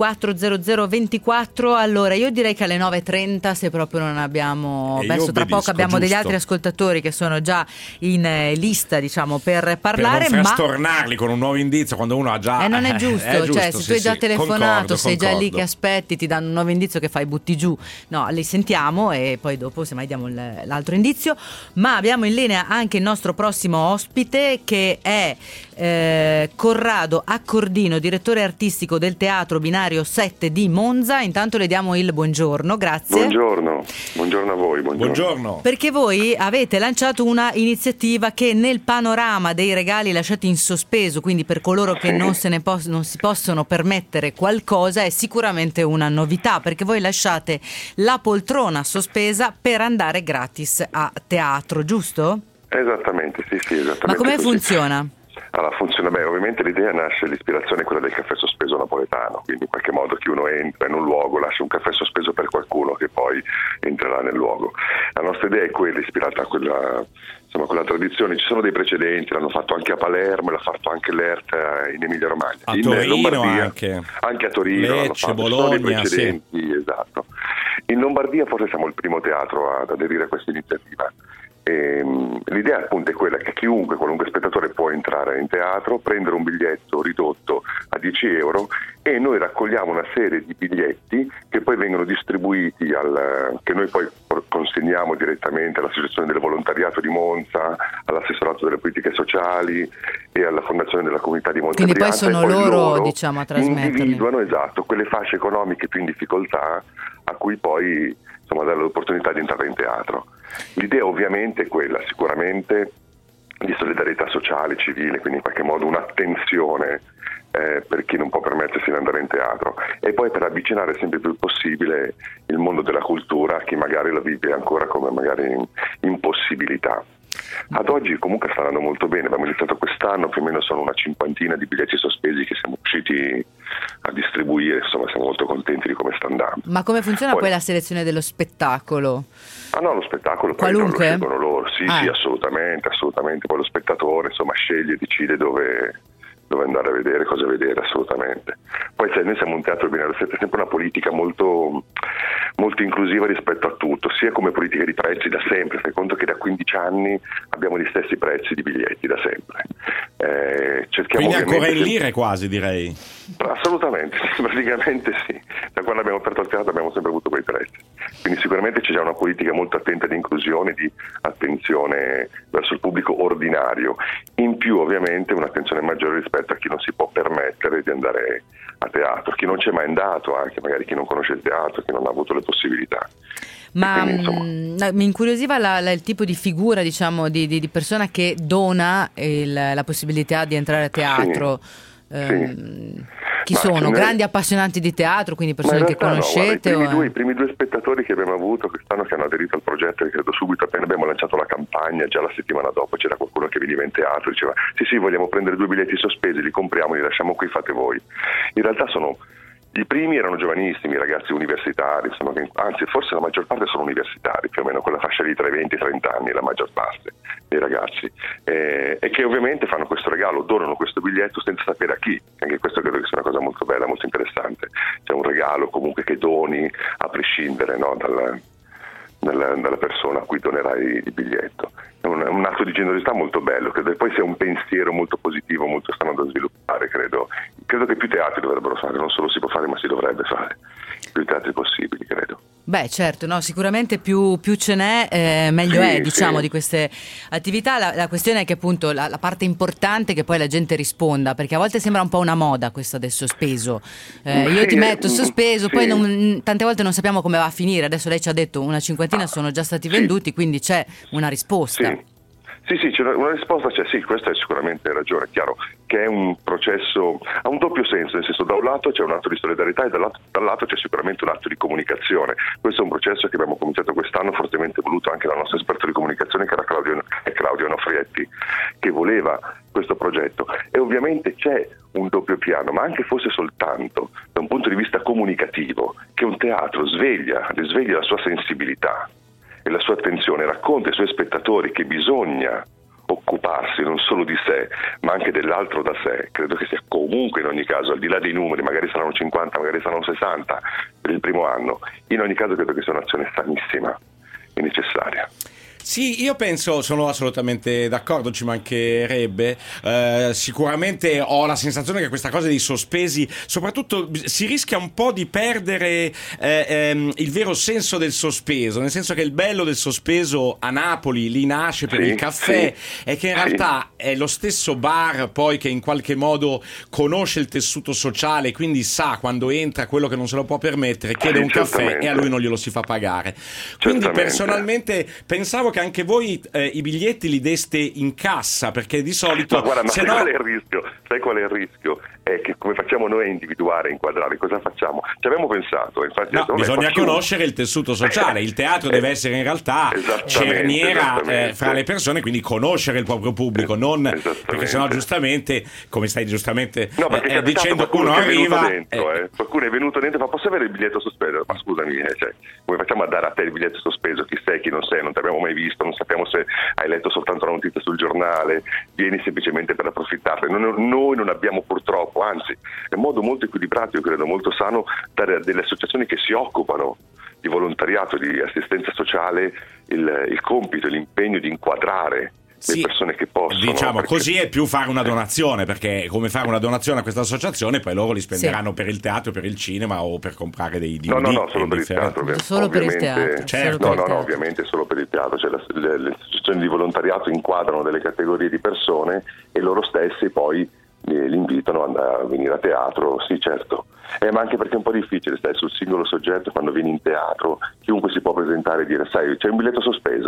240024. Allora io direi che alle 9.30, se proprio non abbiamo E io perso, tra obbedisco, poco abbiamo degli giusto. altri ascoltatori che sono già in lista, diciamo, per parlare, per non ma frastornarli con un nuovo indizio quando uno ha già non è giusto, cioè se tu hai già telefonato, sei già lì che aspetti, ti danno un nuovo indizio che fai, butti giù. No, li sentiamo e poi dopo semmai diamo l'altro indizio. Ma abbiamo in linea anche il nostro prossimo ospite, che è Corrado Accordino, direttore artistico del Teatro Binario 7 di Monza. Intanto le diamo il buongiorno, grazie. Buongiorno a voi. Buongiorno. Perché voi avete lanciato una iniziativa che nel panorama dei regali lasciati in sospeso, quindi per coloro che non si possono permettere qualcosa, è sicuramente una novità, perché voi lasciate la poltrona sospesa per andare gratis a teatro, giusto? Esattamente, sì, esattamente. Ma come così. funziona? Allora, funziona bene, ovviamente l'idea nasce, l'ispirazione è quella del caffè sospeso napoletano, quindi in qualche modo chi uno entra in un luogo lascia un caffè sospeso per qualcuno che poi entrerà nel luogo. La nostra idea è quella, ispirata a quella tradizione. Ci sono dei precedenti, l'hanno fatto anche a Palermo, l'ha fatto anche l'ERT in Emilia Romagna, A in Torino Lombardia, anche a Torino l'hanno Lecce, fatto. Bologna, Ci sono dei precedenti, esatto. In Lombardia forse siamo il primo teatro ad aderire a questa iniziativa. L'idea appunto è quella che chiunque, qualunque spettatore può entrare in teatro, prendere un biglietto ridotto a 10 euro e noi raccogliamo una serie di biglietti che poi vengono distribuiti che noi poi consegniamo direttamente all'Associazione del Volontariato di Monza, all'Assessorato delle Politiche Sociali e alla Fondazione della Comunità di Monza. Quindi poi sono loro, diciamo, a trasmetterli. Individuano, esatto, quelle fasce economiche più in difficoltà a cui poi dare l'opportunità di entrare in teatro. L'idea ovviamente è quella sicuramente di solidarietà sociale, civile, quindi in qualche modo un'attenzione per chi non può permettersi di andare in teatro, e poi per avvicinare sempre più possibile il mondo della cultura a chi magari la vive ancora come magari impossibilità. Ad oggi comunque sta andando molto bene, abbiamo iniziato quest'anno, più o meno sono una 50 di biglietti sospesi che siamo riusciti a distribuire, insomma siamo molto contenti di come sta andando. Ma come funziona poi la selezione dello spettacolo? Ah no, lo spettacolo qualunque? Poi lo scelgono loro, sì, assolutamente, poi lo spettatore insomma sceglie e decide dove andare a vedere, cosa vedere, assolutamente. Poi noi siamo un teatro binario, è sempre una politica molto, molto inclusiva rispetto a tutto, sia come politica di prezzi da sempre, fai conto che da 15 anni abbiamo gli stessi prezzi di biglietti da sempre. Cerchiamo quindi ancora in lire quasi, direi. Assolutamente, praticamente sì, da quando abbiamo aperto il teatro abbiamo sempre avuto quei prezzi, quindi sicuramente c'è già una politica molto attenta di inclusione, di attenzione verso il pubblico ordinario, in più ovviamente un'attenzione maggiore rispetto a chi non si può permettere di andare a teatro, chi non c'è mai andato, anche magari chi non conosce il teatro, chi non ha avuto le possibilità. Ma quindi, mi incuriosiva il tipo di figura, diciamo, di persona che dona la possibilità di entrare a teatro. Chi sono? Grandi appassionanti di teatro, quindi persone che conoscete? No, guarda, i primi due spettatori che abbiamo avuto quest'anno, che hanno aderito al progetto, e credo subito appena abbiamo lanciato la campagna, già la settimana dopo c'era qualcuno che veniva in teatro e diceva sì, vogliamo prendere 2 biglietti sospesi, li compriamo, li lasciamo qui, fate voi. In realtà i primi erano giovanissimi, ragazzi universitari, anzi forse la maggior parte sono universitari, più o meno quella fascia lì tra i 20 e i 30 anni, la maggior parte dei ragazzi, e che ovviamente fanno questo regalo, donano questo biglietto senza sapere a chi, anche questo credo che sia una cosa molto bella, molto interessante, c'è un regalo comunque che doni a prescindere, no, dalla persona a cui donerai il biglietto. È un atto di generosità molto bello, credo che poi sia un pensiero molto positivo, molto strano da sviluppare, credo che più teatri dovrebbero fare, non solo si può fare ma si dovrebbe fare, più teatri possibili, credo. Beh, certo, no, sicuramente più ce n'è, meglio è, diciamo, di queste attività. La questione è che appunto la parte importante è che poi la gente risponda, perché a volte sembra un po' una moda questa del sospeso. Io ti metto sospeso, poi tante volte non sappiamo come va a finire. Adesso lei ci ha detto una 50 sono già stati venduti, quindi c'è una risposta. Sì, c'è una risposta, sì, questa è sicuramente ragione, è chiaro che è un processo, ha un doppio senso, nel senso da un lato c'è un atto di solidarietà e dall'altro c'è sicuramente un atto di comunicazione. Questo è un processo che abbiamo cominciato quest'anno, fortemente voluto anche dal nostro esperto di comunicazione che era Claudio Onofrietti, che voleva questo progetto, e ovviamente c'è un doppio piano, ma anche fosse soltanto da un punto di vista comunicativo, che un teatro risveglia la sua sensibilità e la sua attenzione, racconta ai suoi spettatori che bisogna occuparsi non solo di sé ma anche dell'altro da sé. Credo che sia comunque, in ogni caso, al di là dei numeri, magari saranno 50, magari saranno 60 per il primo anno, in ogni caso credo che sia un'azione sanissima e necessaria. Sì, io penso, sono assolutamente d'accordo, ci mancherebbe. Sicuramente ho la sensazione che questa cosa dei sospesi, soprattutto si rischia un po' di perdere il vero senso del sospeso, nel senso che il bello del sospeso a Napoli lì nasce per il caffè, è che in realtà è lo stesso bar poi che in qualche modo conosce il tessuto sociale, quindi sa quando entra quello che non se lo può permettere, chiede un caffè e a lui non glielo si fa pagare. Quindi personalmente pensavo che anche voi i biglietti li deste in cassa, perché di solito sai qual è il rischio? Sai qual è il rischio? È che come facciamo noi a individuare, inquadrare, cosa facciamo? Ci abbiamo pensato, infatti bisogna conoscere il tessuto sociale, il teatro deve essere in realtà cerniera fra le persone, quindi conoscere il proprio pubblico, non perché sennò giustamente, come stai giustamente dicendo, uno arriva qualcuno è venuto dentro e fa: posso avere il biglietto sospeso? Ma scusami, come facciamo a dare a te il biglietto sospeso? Chi sei, chi non sei, non ti abbiamo mai visto, non sappiamo se hai letto soltanto la notizia sul giornale, vieni semplicemente per approfittarne. Noi non abbiamo purtroppo, anzi è un modo molto equilibrato, io credo molto sano, dare a delle associazioni che si occupano di volontariato, di assistenza sociale, il compito, l'impegno di inquadrare le persone che possono, diciamo così, è più fare una donazione, perché come fare una donazione a questa associazione, poi loro li spenderanno per il teatro, per il cinema o per comprare dei DVD. No, solo per il teatro, solo per il teatro, certo. No, ovviamente solo per il teatro, cioè le associazioni di volontariato inquadrano delle categorie di persone e loro stessi poi li invitano a venire a teatro, sì, certo. Ma anche perché è un po' difficile stare sul singolo soggetto quando vieni in teatro, chiunque si può presentare e dire: sai, c'è un biglietto sospeso,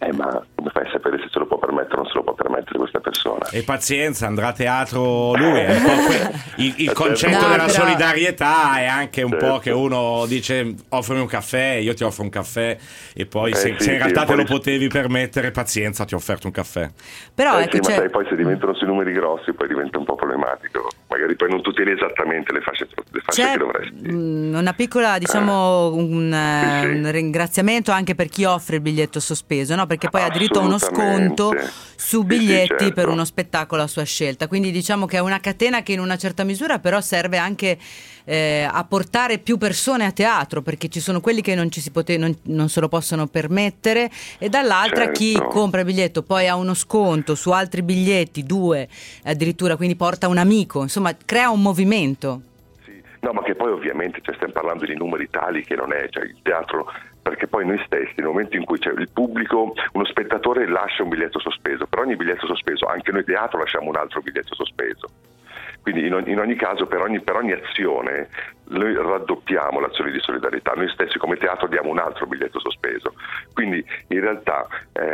ma come fai a sapere se se lo può permettere o non se lo può permettere questa persona? E pazienza, andrà a teatro lui. È un po' il concetto No, della però... solidarietà è anche un Certo. po' che uno dice offrimi un caffè, io ti offro un caffè, e poi se sì, in realtà sì, te lo poi- potevi permettere, pazienza, ti ho offerto un caffè. Però Sì, ecco, ma c'è... sai, poi se diventano sui numeri grossi poi diventa un po' problematico. Magari poi non tuteli esattamente le fasce C'è che dovresti. una piccola, diciamo, un sì. un ringraziamento anche per chi offre il biglietto sospeso, no? Perché poi ha diritto a uno Assolutamente. sconto su Sì, biglietti certo. per uno spettacolo a sua scelta. Quindi diciamo che è una catena che in una certa misura però serve anche a portare più persone a teatro, perché ci sono quelli che non se lo possono permettere, e dall'altra chi Certo. compra il biglietto poi ha uno sconto su altri biglietti, 2 addirittura, quindi porta un amico, insomma crea un movimento. Sì. No, ma che poi ovviamente stiamo parlando di numeri tali che non è, cioè il teatro, perché poi noi stessi nel momento in cui c'è il pubblico, uno spettatore lascia un biglietto sospeso, per ogni biglietto sospeso anche noi teatro lasciamo un altro biglietto sospeso. Quindi in ogni caso, per ogni azione, noi raddoppiamo l'azione di solidarietà. Noi stessi come teatro diamo un altro biglietto sospeso. Quindi in realtà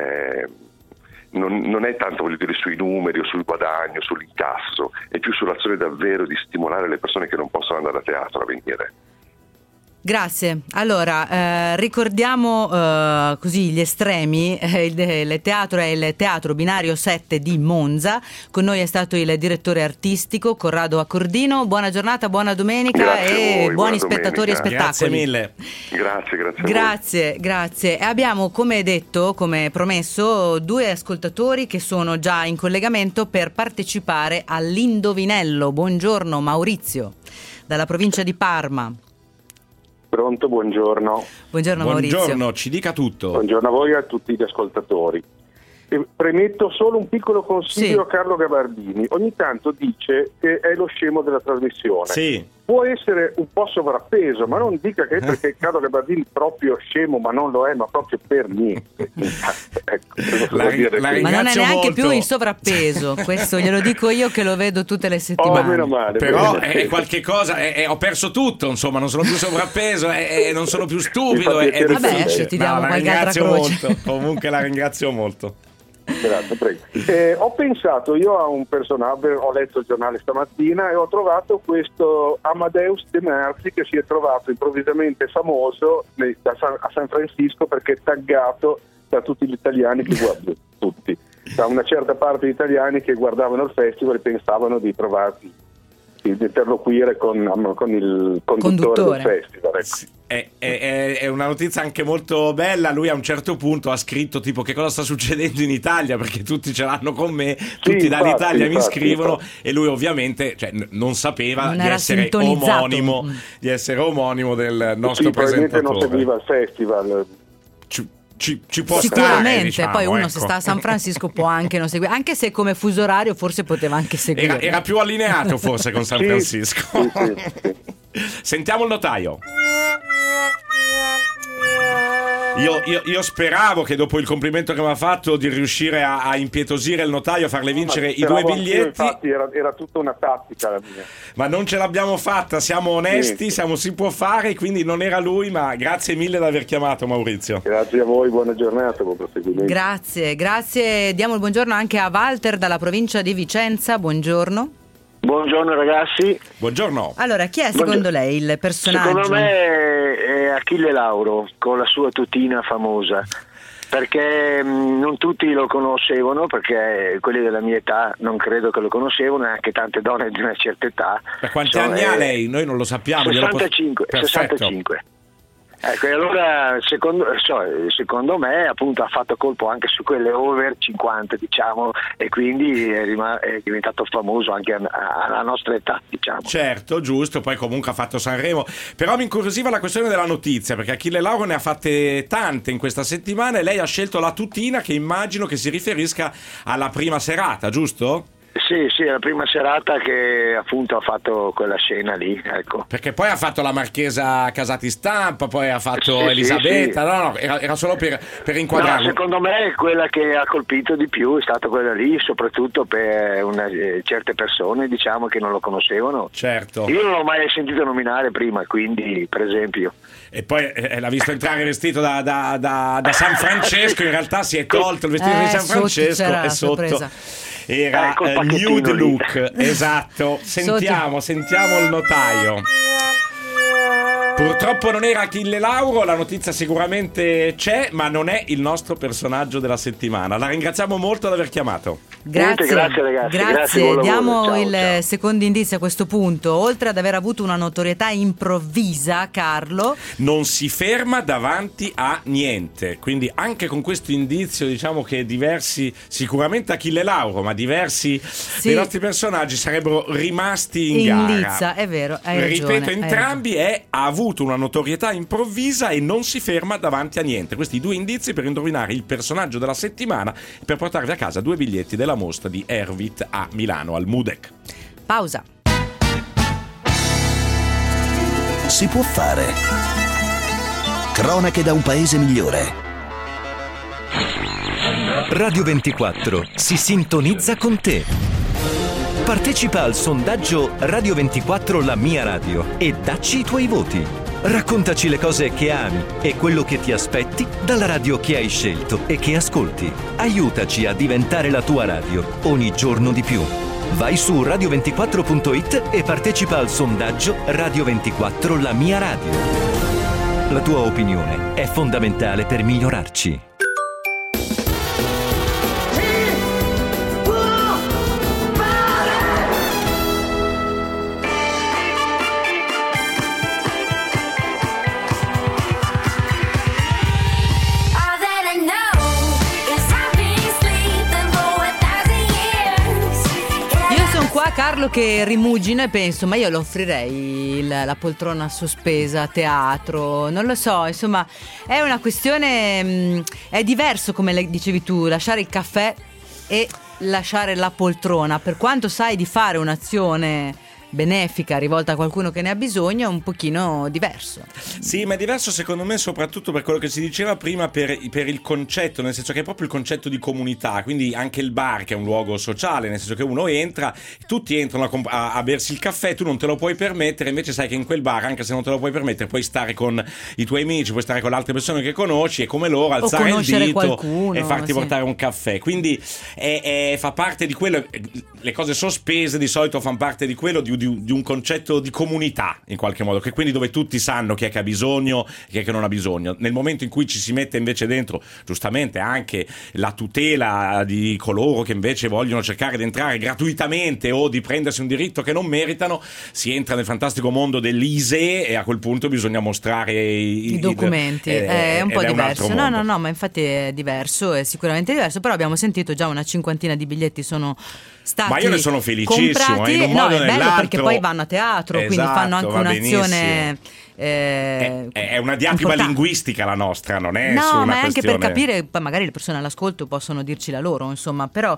non è tanto, voglio dire, sui numeri o sul guadagno, sull'incasso, è più sull'azione davvero di stimolare le persone che non possono andare a teatro a venire. Grazie. Allora, ricordiamo così gli estremi. Il teatro è il Teatro Binario 7 di Monza. Con noi è stato il direttore artistico Corrado Accordino. Buona giornata, buona domenica. Grazie a e voi, buoni buona spettatori e domenica. spettacoli. Grazie mille. Grazie a voi. Grazie. E abbiamo, come detto, come promesso, 2 ascoltatori che sono già in collegamento per partecipare all'Indovinello. Buongiorno Maurizio, dalla provincia di Parma. Pronto, buongiorno. Buongiorno Maurizio. Buongiorno, ci dica tutto. Buongiorno a voi e a tutti gli ascoltatori. E premetto solo un piccolo consiglio a Carlo Gabardini. Ogni tanto dice che è lo scemo della trasmissione. Sì. Può essere un po' sovrappeso, ma non dica che è perché Carlo Gabardini è proprio scemo, ma non lo è, ma proprio per niente. Ecco, La Ma non è neanche molto. più in sovrappeso, questo glielo dico io che lo vedo tutte le settimane. meno male. Però bene. è qualche cosa, ho perso tutto, insomma, non sono più sovrappeso, non sono più stupido. Mi fa piacere Vabbè, sentire. adesso ti diamo la qualche altra ringrazio croce. molto, comunque la ringrazio molto. Grazie, prego. Ho pensato io a un personaggio, ho letto il giornale stamattina e ho trovato questo Amadeus De Marzi che si è trovato improvvisamente famoso a San Francisco perché è taggato da tutti gli italiani che guardano, tutti, da una certa parte di italiani che guardavano il festival e pensavano di trovarsi, di interloquire con il conduttore del festival. Ecco. Sì, è una notizia anche molto bella. Lui a un certo punto ha scritto tipo che cosa sta succedendo in Italia, perché tutti ce l'hanno con me, tutti dall'Italia mi scrivono, e lui ovviamente non sapeva Non di era essere sintonizzato. omonimo del nostro probabilmente presentatore. non seguiva il festival. Ci può Sicuramente, stare, diciamo, poi uno ecco. se sta a San Francisco può anche non seguire, anche se come fuso orario forse poteva anche seguire. Era più allineato forse con San Sì, Francisco. sì. Sentiamo il notaio. Io speravo che dopo il complimento che mi ha fatto di riuscire a impietosire il notaio, a farle vincere i 2 biglietti. Infatti era tutta una tattica la mia. Ma non ce l'abbiamo fatta, siamo onesti, si può fare, quindi non era lui, ma grazie mille di aver chiamato, Maurizio. Grazie a voi, buona giornata, buon proseguimento. Grazie. Diamo il buongiorno anche a Walter dalla provincia di Vicenza. Buongiorno. Buongiorno ragazzi. Buongiorno. Allora, chi è secondo lei il personaggio? Secondo me è Achille Lauro con la sua tutina famosa, perché non tutti lo conoscevano, perché quelli della mia età non credo che lo conoscevano, anche tante donne di una certa età. Da quanti anni ha lei? Noi non lo sappiamo. 65. Perfetto. 65. Ecco, e allora secondo me appunto ha fatto colpo anche su quelle over 50, diciamo, e quindi è diventato famoso anche alla nostra età, diciamo. Certo, giusto, poi comunque ha fatto Sanremo. Però mi incuriosiva la questione della notizia, perché Achille Lauro ne ha fatte tante in questa settimana e lei ha scelto la tutina, che immagino che si riferisca alla prima serata, giusto? Sì, è la prima serata che appunto ha fatto quella scena lì, ecco. Perché poi ha fatto la Marchesa Casati Stampa, poi ha fatto Sì, Elisabetta, sì. No, era solo per inquadrarlo. No, secondo me quella che ha colpito di più è stata quella lì, soprattutto per certe persone, diciamo, che non lo conoscevano. Certo. Io non l'ho mai sentito nominare prima, quindi, per esempio. E poi l'ha visto entrare vestito da San Francesco, in realtà si è tolto il vestito di San Francesco e sotto era nude look. Esatto. Sentiamo il notaio. Purtroppo non era Achille Lauro, la notizia sicuramente c'è, ma non è il nostro personaggio della settimana. La ringraziamo molto di aver chiamato. Grazie ragazzi. Grazie. Buon lavoro. Diamo Ciao, il ciao. secondo indizio a questo punto. Oltre ad aver avuto una notorietà improvvisa, Carlo Non si ferma davanti a niente. Quindi anche con questo indizio diciamo che diversi, sicuramente Achille Lauro, ma diversi dei nostri personaggi sarebbero rimasti in gara. Lizza, è vero, hai ragione. Ripeto, entrambi ha avuto una notorietà improvvisa e non si ferma davanti a niente. Questi 2 indizi per indovinare il personaggio della settimana e per portarvi a casa 2 biglietti della mostra di Ervit a Milano al Mudec. Pausa. Si può fare. Cronache da un paese migliore. Radio 24 si sintonizza con te. Partecipa al sondaggio Radio 24 La mia radio e dacci i tuoi voti. Raccontaci le cose che ami e quello che ti aspetti dalla radio che hai scelto e che ascolti. Aiutaci a diventare la tua radio ogni giorno di più. Vai su radio24.it e partecipa al sondaggio Radio 24 La mia radio. La tua opinione è fondamentale per migliorarci. Carlo che rimugina e penso, ma io lo offrirei la poltrona sospesa a teatro, non lo so, insomma è una questione, è diverso come dicevi tu, lasciare il caffè e lasciare la poltrona, per quanto sai di fare un'azione benefica rivolta a qualcuno che ne ha bisogno, è un pochino diverso. Sì, ma è diverso secondo me soprattutto per quello che si diceva prima, per il concetto, nel senso che è proprio il concetto di comunità, quindi anche il bar che è un luogo sociale, nel senso che uno entra, tutti entrano a bersi il caffè, tu non te lo puoi permettere, invece sai che in quel bar, anche se non te lo puoi permettere, puoi stare con i tuoi amici, puoi stare con le altre persone che conosci e come loro alzare il dito qualcuno, e farti portare un caffè, quindi fa parte di quello. Le cose sospese di solito fanno parte di quello, di un concetto di comunità in qualche modo, che quindi dove tutti sanno chi è che ha bisogno e chi è che non ha bisogno. Nel momento in cui ci si mette invece dentro giustamente anche la tutela di coloro che invece vogliono cercare di entrare gratuitamente o di prendersi un diritto che non meritano, si entra nel fantastico mondo dell'ISEE e a quel punto bisogna mostrare i documenti. È un po' diverso. No, ma infatti è diverso, è sicuramente diverso, però abbiamo sentito già una cinquantina di biglietti sono stati ma io ne sono felicissimo, comprati. In un modo o è bello nell'altro, perché poi vanno a teatro, esatto, quindi fanno anche un'azione è una diatriba linguistica la nostra, non è su una ma è anche questione... per capire, poi magari le persone all'ascolto possono dirci la loro, insomma, però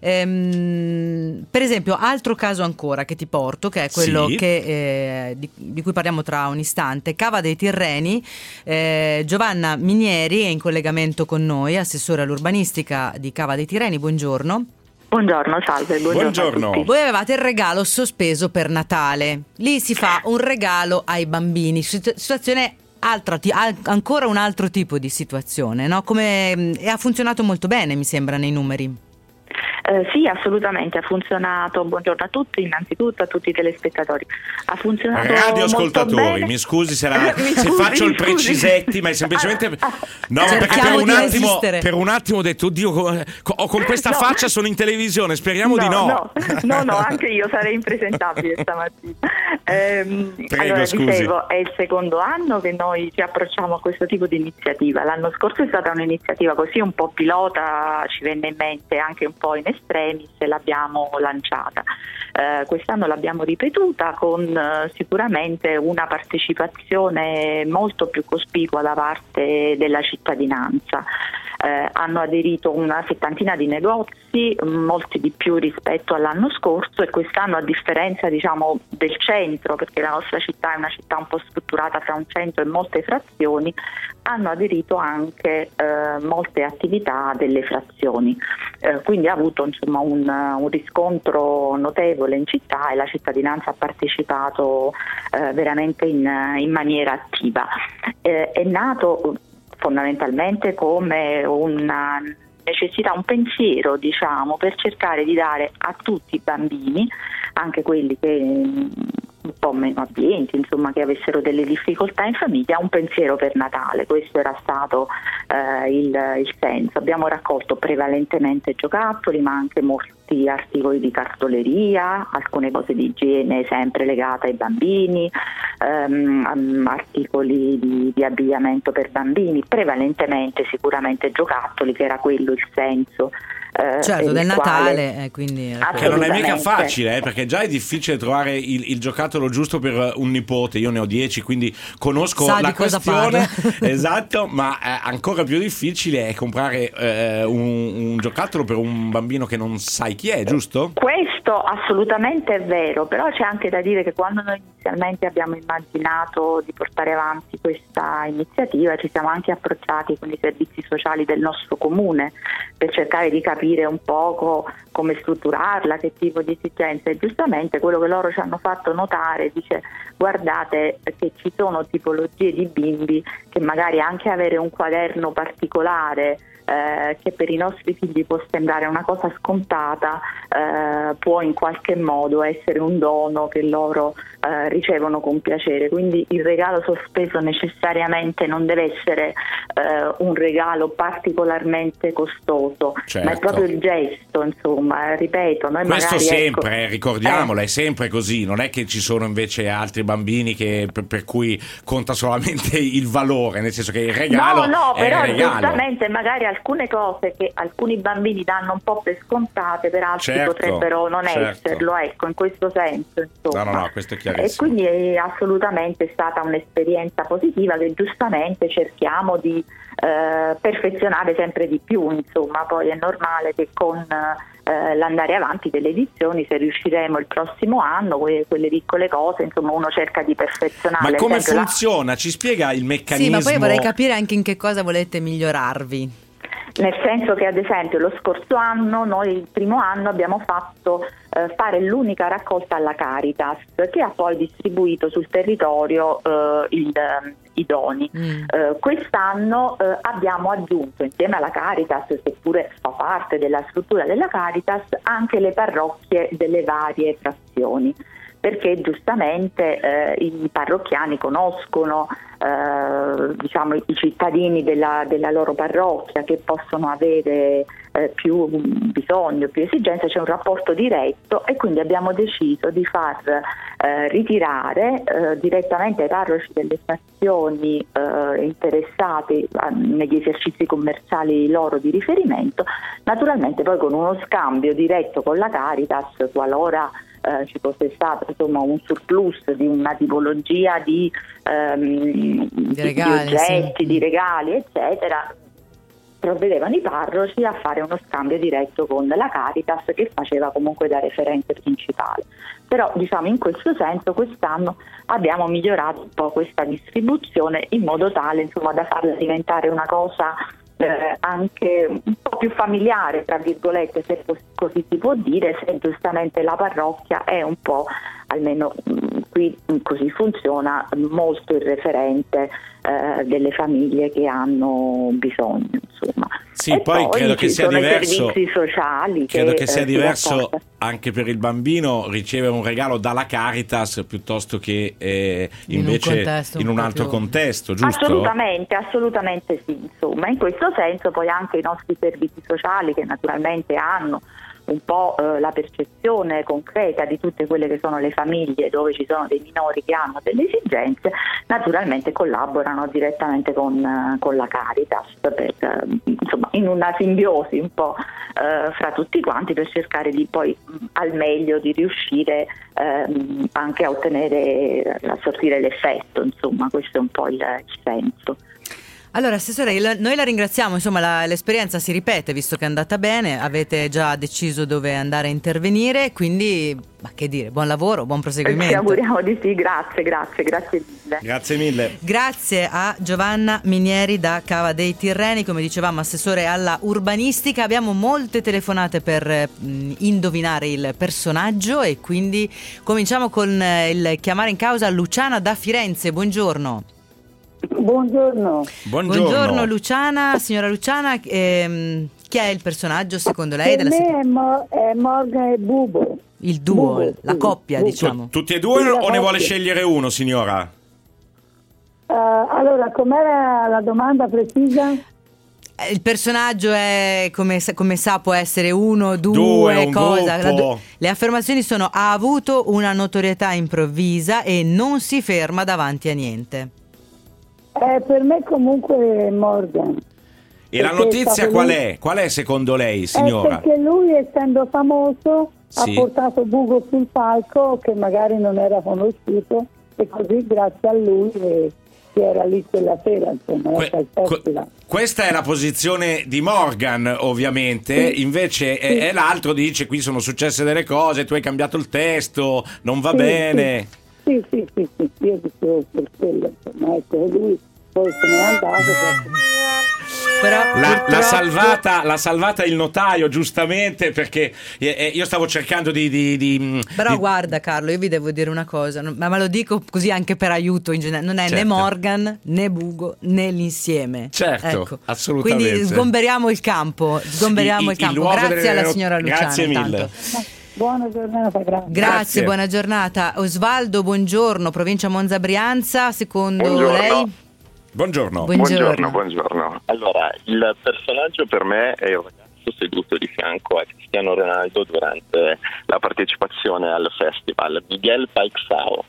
per esempio altro caso ancora che ti porto, che è quello che di cui parliamo tra un istante, Cava dei Tirreni. Giovanna Minieri è in collegamento con noi, assessore all'urbanistica di Cava dei Tirreni. Buongiorno. Buongiorno, salve, buongiorno. A tutti. Voi avevate il regalo sospeso per Natale. Lì si fa un regalo ai bambini. Situazione ancora un altro tipo di situazione, no? E ha funzionato molto bene, mi sembra, nei numeri. Sì, assolutamente, ha funzionato. Buongiorno a tutti, innanzitutto a tutti i telespettatori. Ha funzionato radioascoltatori, molto bene. Mi scusi se faccio il precisetti, ma è semplicemente no, perché per un attimo ho detto oddio, con questa faccia sono in televisione, speriamo di no. No, anche io sarei impresentabile stamattina. Allora, scusi. dicevo, è il secondo anno che noi ci approcciamo a questo tipo di iniziativa. L'anno scorso è stata un'iniziativa così un po' pilota, ci venne in mente anche un po' in extremis e l'abbiamo lanciata. Quest'anno l'abbiamo ripetuta con sicuramente una partecipazione molto più cospicua da parte della cittadinanza. hanno aderito una settantina di negozi, molti di più rispetto all'anno scorso, e quest'anno, a differenza diciamo del centro, perché la nostra città è una città un po' strutturata fra un centro e molte frazioni, hanno aderito anche molte attività delle frazioni, quindi ha avuto insomma un riscontro notevole in città, e la cittadinanza ha partecipato veramente in maniera attiva. È nato fondamentalmente come una necessità, un pensiero diciamo, per cercare di dare a tutti i bambini, anche quelli che un po' meno abbienti, insomma, che avessero delle difficoltà in famiglia, un pensiero per Natale. Questo era stato il senso. Abbiamo raccolto prevalentemente giocattoli, ma anche molti articoli di cartoleria, alcune cose di igiene sempre legate ai bambini, articoli di abbigliamento per bambini, prevalentemente sicuramente giocattoli, che era quello il senso. Certo, del Natale, quindi che non è mica facile, perché già è difficile trovare il giocattolo giusto per un nipote. Io ne ho 10, quindi conosco la questione. Esatto, ma ancora più difficile è comprare un giocattolo per un bambino che non sai chi è, giusto? Questo assolutamente è vero, però c'è anche da dire che quando noi inizialmente abbiamo immaginato di portare avanti questa iniziativa, ci siamo anche approcciati con i servizi sociali del nostro comune per cercare di capire un poco come strutturarla, che tipo di esigenze, e giustamente quello che loro ci hanno fatto notare, dice: guardate che ci sono tipologie di bimbi che magari anche avere un quaderno particolare che per i nostri figli può sembrare una cosa scontata, può in qualche modo essere un dono che loro ricevono con piacere. Quindi il regalo sospeso necessariamente non deve essere un regalo particolarmente costoso, certo, ma è proprio il gesto, insomma, ripeto. Noi questo magari, sempre, ricordiamolo, è sempre così, non è che ci sono invece altri bambini che per cui conta solamente il valore, nel senso che il regalo è però il regalo. Giustamente magari alcune cose che alcuni bambini danno un po' per scontate, per altri certo, potrebbero non esserlo, ecco, in questo senso, insomma. No, questo è chiarissimo. E quindi è assolutamente stata un'esperienza positiva che giustamente cerchiamo di perfezionare sempre di più, insomma. Poi è normale che con l'andare avanti delle edizioni, se riusciremo il prossimo anno, quelle piccole cose, insomma, uno cerca di perfezionare. Ma come funziona? Ci spiega il meccanismo? Sì, ma poi vorrei capire anche in che cosa volete migliorarvi. Nel senso che, ad esempio, lo scorso anno, noi il primo anno abbiamo fatto fare l'unica raccolta alla Caritas, che ha poi distribuito sul territorio i doni. Quest'anno abbiamo aggiunto, insieme alla Caritas, seppure fa parte della struttura della Caritas, anche le parrocchie delle varie frazioni, perché giustamente i parrocchiani conoscono diciamo i cittadini della loro parrocchia, che possono avere più bisogno, più esigenze, c'è un rapporto diretto, e quindi abbiamo deciso di far ritirare direttamente ai parroci delle frazioni interessati negli esercizi commerciali loro di riferimento, naturalmente poi con uno scambio diretto con la Caritas, qualora ci fosse stato insomma un surplus di una tipologia di regali, di oggetti, di regali, eccetera, provvedevano i parroci a fare uno scambio diretto con la Caritas, che faceva comunque da referente principale. Però diciamo in questo senso quest'anno abbiamo migliorato un po' questa distribuzione, in modo tale insomma da farla diventare una cosa anche un po' più familiare, tra virgolette, se così si può dire, se giustamente la parrocchia è un po', almeno qui così funziona, molto il referente delle famiglie che hanno bisogno, insomma. Sì, e poi credo che sia diverso. Servizi sociali, credo che sia diverso rapporta anche per il bambino ricevere un regalo dalla Caritas piuttosto che invece in un altro contesto, giusto? Assolutamente sì, insomma. In questo senso poi anche i nostri servizi sociali, che naturalmente hanno un po' la percezione concreta di tutte quelle che sono le famiglie dove ci sono dei minori che hanno delle esigenze, naturalmente collaborano direttamente con la Caritas, insomma, in una simbiosi un po' fra tutti quanti, per cercare di poi al meglio di riuscire anche a sortire l'effetto, insomma. Questo è un po' il senso. Allora, Assessore, noi la ringraziamo, insomma l'esperienza si ripete visto che è andata bene, avete già deciso dove andare a intervenire, quindi, ma che dire, buon lavoro, buon proseguimento. Ci auguriamo di sì, grazie mille. Grazie mille. Grazie a Giovanna Minieri da Cava dei Tirreni, come dicevamo, assessore alla urbanistica. Abbiamo molte telefonate per indovinare il personaggio e quindi cominciamo con il chiamare in causa Luciana da Firenze. Buongiorno. Buongiorno Luciana. Signora Luciana, chi è il personaggio secondo lei? Per me è Morgan e Bubo. Il duo, Bubo, la coppia, diciamo. Tutti e due o ne vuole scegliere uno, signora? Allora, com'era la domanda precisa? Il personaggio è, come sa, può essere uno, Due, due un cosa. gruppo. Le affermazioni sono: ha avuto una notorietà improvvisa e non si ferma davanti a niente. Per me comunque Morgan. E la notizia qual è? Qual è secondo lei, signora? Perché lui, essendo famoso, Sì. ha portato Bugo sul palco che magari non era conosciuto, e così grazie a lui si era lì quella sera, insomma, al festival. Questa è la posizione di Morgan, ovviamente, invece è l'altro dice: qui sono successe delle cose, tu hai cambiato il testo, non va bene. Sì, io dicevo per quello, insomma, ecco, lui poi se n'è andato. Però l'ha salvata il notaio, giustamente, perché io stavo cercando Però guarda Carlo, io vi devo dire una cosa, ma lo dico così anche per aiuto in generale, non è né Morgan né Bugo né l'insieme. Certo, ecco. assolutamente. Quindi sgomberiamo il campo. Grazie alla signora Luciana. Grazie mille. Intanto. Buona giornata, Grazie, buona giornata. Osvaldo, buongiorno, provincia Monza Brianza, secondo lei? Buongiorno. Allora, il personaggio per me è il ragazzo seduto di fianco a Cristiano Ronaldo durante la partecipazione al festival, Miguel Paixão.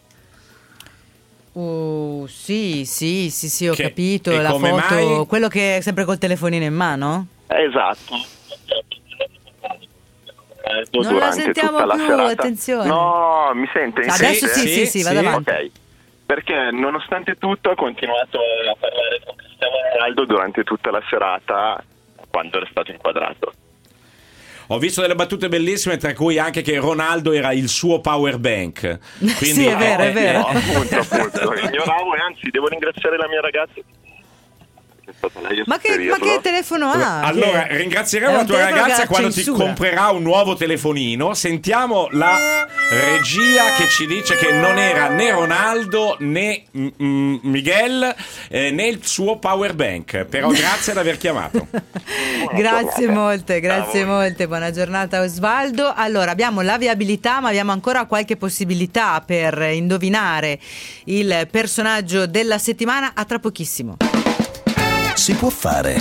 Sì, ho capito, e la come foto, mai? quello che è sempre col telefonino in mano? Esatto. Non la sentiamo tutta la più, serata. attenzione. No, mi sente? Adesso sì, vado avanti. Ok. Perché nonostante tutto ha continuato a parlare con Cristiano Ronaldo durante tutta la serata quando era stato inquadrato. Ho visto delle battute bellissime, tra cui anche che Ronaldo era il suo power bank. Quindi, sì, è vero. No, appunto. Ignoravo, e anzi devo ringraziare la mia ragazza. Ma che telefono ha? Allora, ringrazieremo la tua ragazza quando ti comprerà un nuovo telefonino. Sentiamo la regia che ci dice che non era né Ronaldo né Miguel né il suo power bank. Però grazie ad aver chiamato. Grazie molte, buona giornata Osvaldo. Allora, abbiamo la viabilità, ma abbiamo ancora qualche possibilità per indovinare il personaggio della settimana. A tra pochissimo. Si può fare.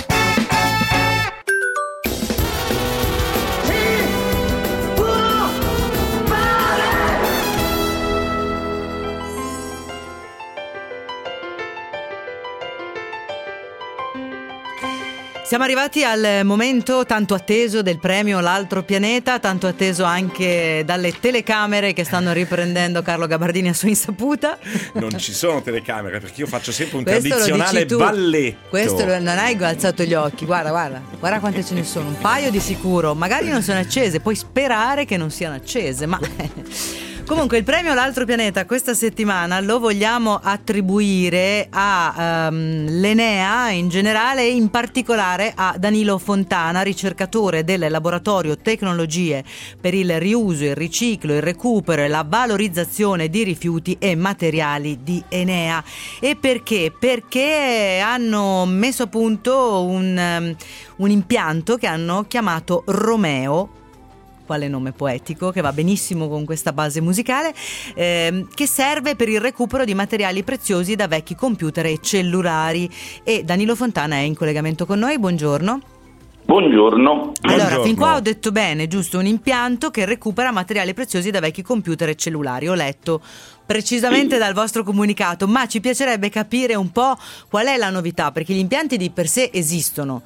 Siamo arrivati al momento tanto atteso del premio L'Altro Pianeta, tanto atteso anche dalle telecamere che stanno riprendendo Carlo Gabardini a sua insaputa. Non ci sono telecamere perché io faccio sempre un Questo tradizionale balletto. Questo non hai alzato gli occhi, guarda quante ce ne sono, un paio di sicuro, magari non sono accese, puoi sperare che non siano accese, ma... Comunque il premio L'Altro Pianeta questa settimana lo vogliamo attribuire a l'Enea in generale e in particolare a Danilo Fontana, ricercatore del laboratorio Tecnologie per il riuso, il riciclo, il recupero e la valorizzazione di rifiuti e materiali di Enea. E perché? Perché hanno messo a punto un impianto che hanno chiamato Romeo, quale nome poetico, che va benissimo con questa base musicale, che serve per il recupero di materiali preziosi da vecchi computer e cellulari. E Danilo Fontana è in collegamento con noi, buongiorno. Buongiorno. Allora, fin qua ho detto bene, giusto? Un impianto che recupera materiali preziosi da vecchi computer e cellulari. Ho letto precisamente dal vostro comunicato, ma ci piacerebbe capire un po' qual è la novità, perché gli impianti di per sé esistono.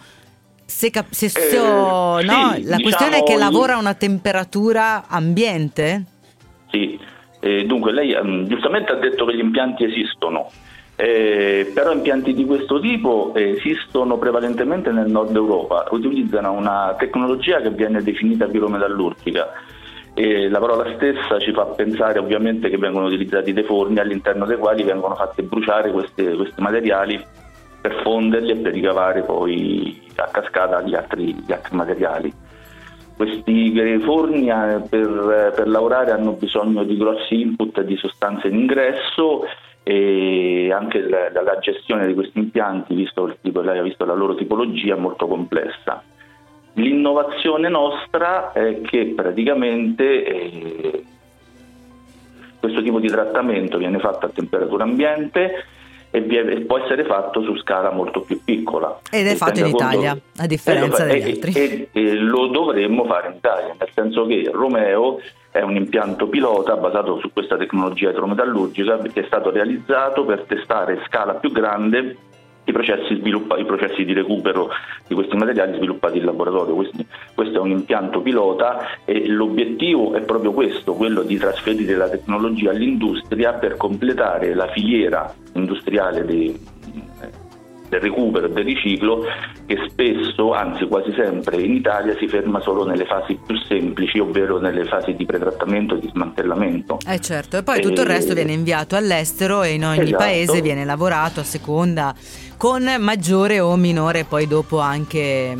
La questione è che lavora a una temperatura ambiente? Sì, dunque lei giustamente ha detto che gli impianti esistono. Però impianti di questo tipo esistono prevalentemente nel nord Europa, utilizzano una tecnologia che viene definita pirometallurgica. La parola stessa ci fa pensare ovviamente che vengono utilizzati dei forni all'interno dei quali vengono fatte bruciare questi materiali per fonderli e per ricavare poi a cascata gli altri materiali. Questi forni per lavorare hanno bisogno di grossi input di sostanze in ingresso, e anche la gestione di questi impianti, visto la loro tipologia, è molto complessa. L'innovazione nostra è che praticamente questo tipo di trattamento viene fatto a temperatura ambiente e può essere fatto su scala molto più piccola. Ed è fatto in Italia, a differenza degli altri. E lo dovremmo fare in Italia, nel senso che Romeo è un impianto pilota basato su questa tecnologia idrometallurgica che è stato realizzato per testare a scala più grande i processi di recupero di questi materiali sviluppati in laboratorio. Questo è un impianto pilota e l'obiettivo è proprio questo, quello di trasferire la tecnologia all'industria per completare la filiera industriale del recupero e del riciclo, che spesso, anzi quasi sempre in Italia, si ferma solo nelle fasi più semplici, ovvero nelle fasi di pretrattamento e di smantellamento. Certo, e poi tutto il resto viene inviato all'estero e in ogni paese viene lavorato a seconda, con maggiore o minore poi dopo anche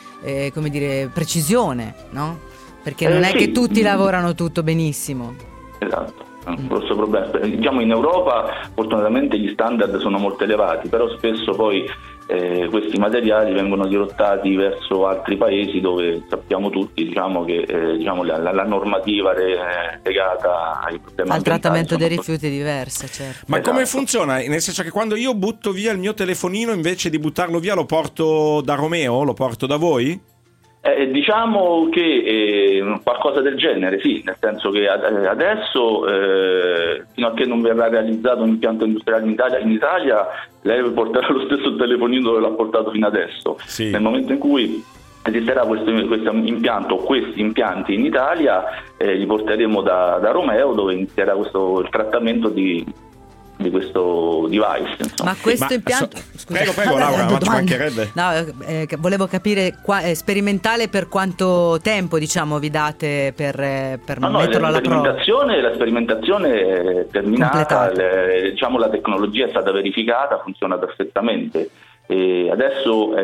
precisione, no? Perché non è che tutti lavorano tutto benissimo. Esatto. Un grosso problema. Diciamo, in Europa fortunatamente gli standard sono molto elevati, però spesso poi questi materiali vengono dirottati verso altri paesi dove sappiamo tutti che la normativa legata ai problemi al trattamento dei rifiuti è diversa, certo. Ma come funziona? Nel senso che quando io butto via il mio telefonino, invece di buttarlo via lo porto da Romeo? Lo porto da voi? Diciamo che qualcosa del genere, sì, nel senso che adesso, fino a che non verrà realizzato un impianto industriale in Italia, lei porterà lo stesso telefonino dove l'ha portato fino adesso. Sì. Nel momento in cui esisterà questo impianto, questi impianti in Italia, li porteremo da Romeo, dove inizierà il trattamento di questo device, insomma. Ma questo impianto prego Laura, ma ci mancherebbe. Volevo capire sperimentale per quanto tempo vi date per metterlo alla prova? La sperimentazione è terminata, la tecnologia è stata verificata, funziona perfettamente. E adesso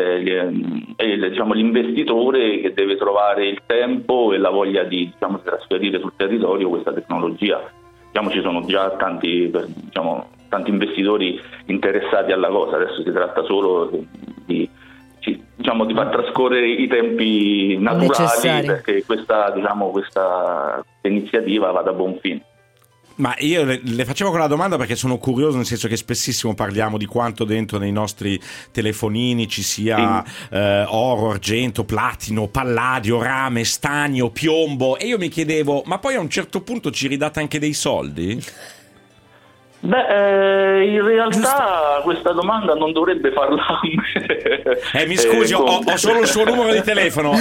l'investitore che deve trovare il tempo e la voglia di trasferire sul territorio questa tecnologia. Ci sono già tanti investitori interessati alla cosa, adesso si tratta solo di far trascorrere i tempi naturali necessari perché questa iniziativa vada a buon fine. Ma io le facevo quella domanda perché sono curioso, nel senso che spessissimo parliamo di quanto dentro nei nostri telefonini ci sia oro, argento, platino, palladio, rame, stanio, piombo, e io mi chiedevo, ma poi a un certo punto ci ridate anche dei soldi? Beh, in realtà questa domanda non dovrebbe farla a me. Mi scusi, ho solo il suo numero di telefono.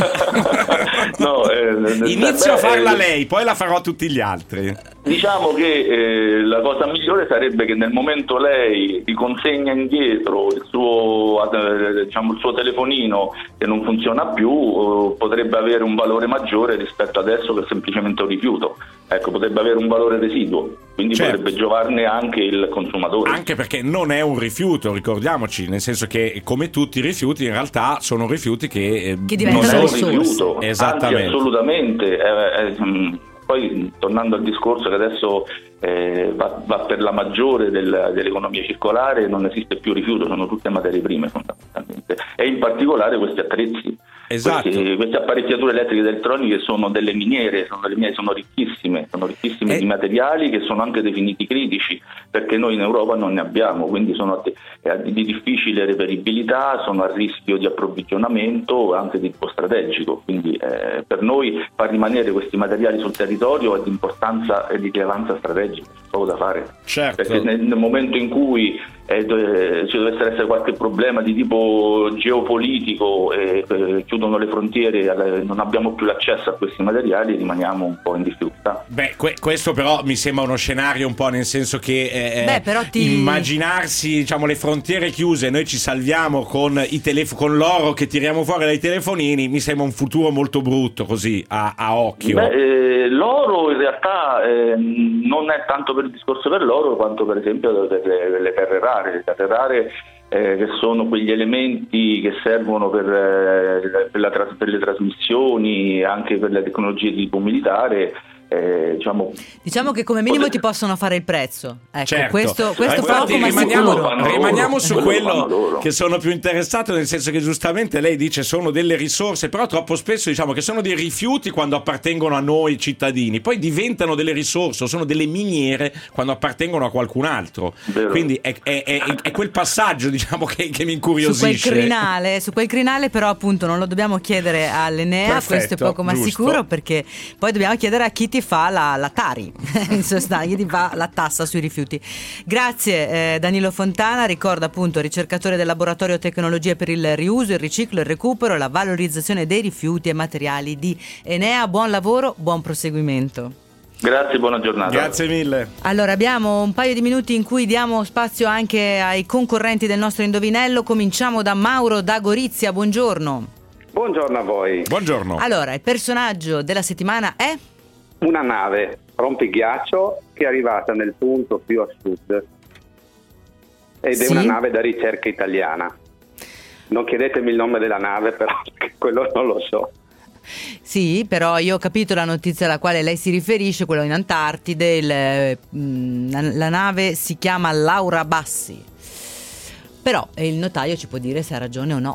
Inizio a farla lei, poi la farò a tutti gli altri. Diciamo che la cosa migliore sarebbe che nel momento lei riconsegna indietro il suo telefonino che non funziona più, potrebbe avere un valore maggiore rispetto adesso che è semplicemente un rifiuto. Ecco, potrebbe avere un valore residuo, quindi potrebbe giovarne anche il consumatore. Anche perché non è un rifiuto, ricordiamoci, nel senso che come tutti i rifiuti in realtà sono rifiuti che diventano non sono un rifiuto. Esattamente. Anzi, assolutamente. Poi tornando al discorso che adesso va per la maggiore dell'economia circolare, non esiste più rifiuto, sono tutte materie prime fondamentalmente, e in particolare questi attrezzi. Esatto. Queste apparecchiature elettriche ed elettroniche sono delle miniere, sono ricchissime di materiali che sono anche definiti critici, perché noi in Europa non ne abbiamo, quindi sono di difficile reperibilità, sono a rischio di approvvigionamento anche di tipo strategico, quindi per noi far rimanere questi materiali sul territorio è di importanza e di rilevanza strategica, c'è poco da fare. Certo. Perché nel momento in cui ci dovesse essere qualche problema di tipo geopolitico e chiudono le frontiere, non abbiamo più l'accesso a questi materiali, rimaniamo un po' in difficoltà. Beh, questo però mi sembra uno scenario un po', nel senso che però immaginarsi, diciamo, le frontiere chiuse, noi ci salviamo con con l'oro che tiriamo fuori dai telefonini, mi sembra un futuro molto brutto così a occhio. L'oro in realtà non è tanto per il discorso per l'oro quanto per esempio per le terre rare. Le terre rare che sono quegli elementi che servono per le trasmissioni, anche per le tecnologie di tipo militare. Diciamo che come minimo ti possono fare il prezzo, ecco, certo. questo poco ma sicuro. Rimaniamo su quello che sono più interessato, nel senso che giustamente lei dice sono delle risorse, però troppo spesso diciamo che sono dei rifiuti quando appartengono a noi cittadini, poi diventano delle risorse o sono delle miniere quando appartengono a qualcun altro. Vero. Quindi è quel passaggio, diciamo, che mi incuriosisce. Su quel crinale però appunto non lo dobbiamo chiedere all'Enea. Perfetto, questo è poco ma giusto. Sicuro, perché poi dobbiamo chiedere a chi ti fa la Tari, in sostanza, chi ti fa la tassa sui rifiuti. Grazie Danilo Fontana, ricorda appunto ricercatore del laboratorio Tecnologie per il riuso, il riciclo, il recupero e la valorizzazione dei rifiuti e materiali di Enea. Buon lavoro, buon proseguimento. Grazie, buona giornata. Grazie mille. Allora, abbiamo un paio di minuti in cui diamo spazio anche ai concorrenti del nostro indovinello. Cominciamo da Mauro da Gorizia, buongiorno. Buongiorno a voi. Buongiorno. Allora, il personaggio della settimana è? Una nave rompighiaccio che è arrivata nel punto più a sud ed è una nave da ricerca italiana. Non chiedetemi il nome della nave, però, perché quello non lo so. Sì, però io ho capito la notizia alla quale lei si riferisce, quello in Antartide. La nave si chiama Laura Bassi, però il notaio ci può dire se ha ragione o no.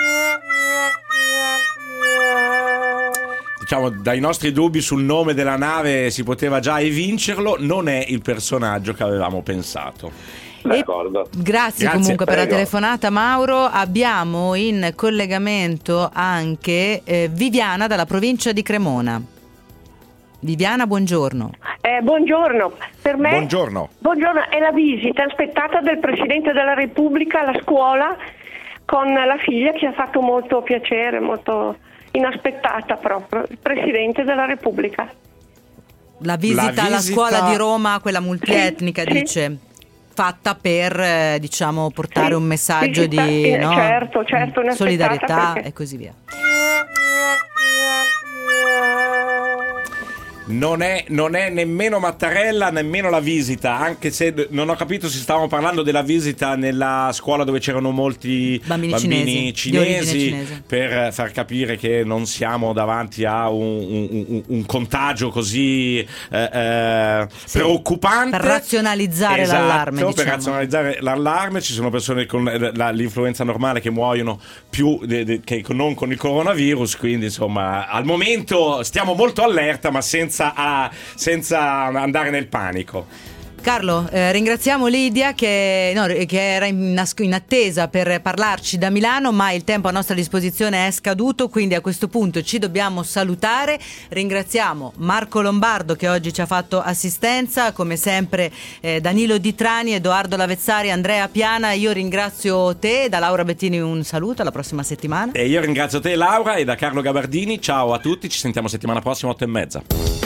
Diciamo, dai nostri dubbi sul nome della nave si poteva già evincerlo, non è il personaggio che avevamo pensato. D'accordo. Grazie comunque per la telefonata, Mauro. Abbiamo in collegamento anche Viviana dalla provincia di Cremona. Viviana, buongiorno. Buongiorno. Per me buongiorno è la visita aspettata del Presidente della Repubblica alla scuola con la figlia, che ha fatto molto piacere, molto inaspettata proprio, il Presidente della Repubblica. La visita alla scuola di Roma, quella multietnica, sì, dice, sì, fatta per diciamo portare un messaggio di certo, solidarietà perché... e così via. Non è nemmeno Mattarella, nemmeno la visita, anche se non ho capito se stavamo parlando della visita nella scuola dove c'erano molti bambini cinesi, per far capire che non siamo davanti a un contagio così preoccupante. Per razionalizzare l'allarme, diciamo. Per razionalizzare l'allarme. Ci sono persone con l'influenza normale che muoiono più che non con il coronavirus, quindi insomma al momento stiamo molto allerta, ma senza andare nel panico. Carlo, ringraziamo Lidia che era in attesa per parlarci da Milano, ma il tempo a nostra disposizione è scaduto, quindi a questo punto ci dobbiamo salutare. Ringraziamo Marco Lombardo che oggi ci ha fatto assistenza, come sempre Danilo Di Trani, Edoardo Lavezzari, Andrea Piana. Io ringrazio te, da Laura Bettini un saluto, alla prossima settimana. E io ringrazio te, Laura, e da Carlo Gabardini ciao a tutti, ci sentiamo settimana prossima 8:30.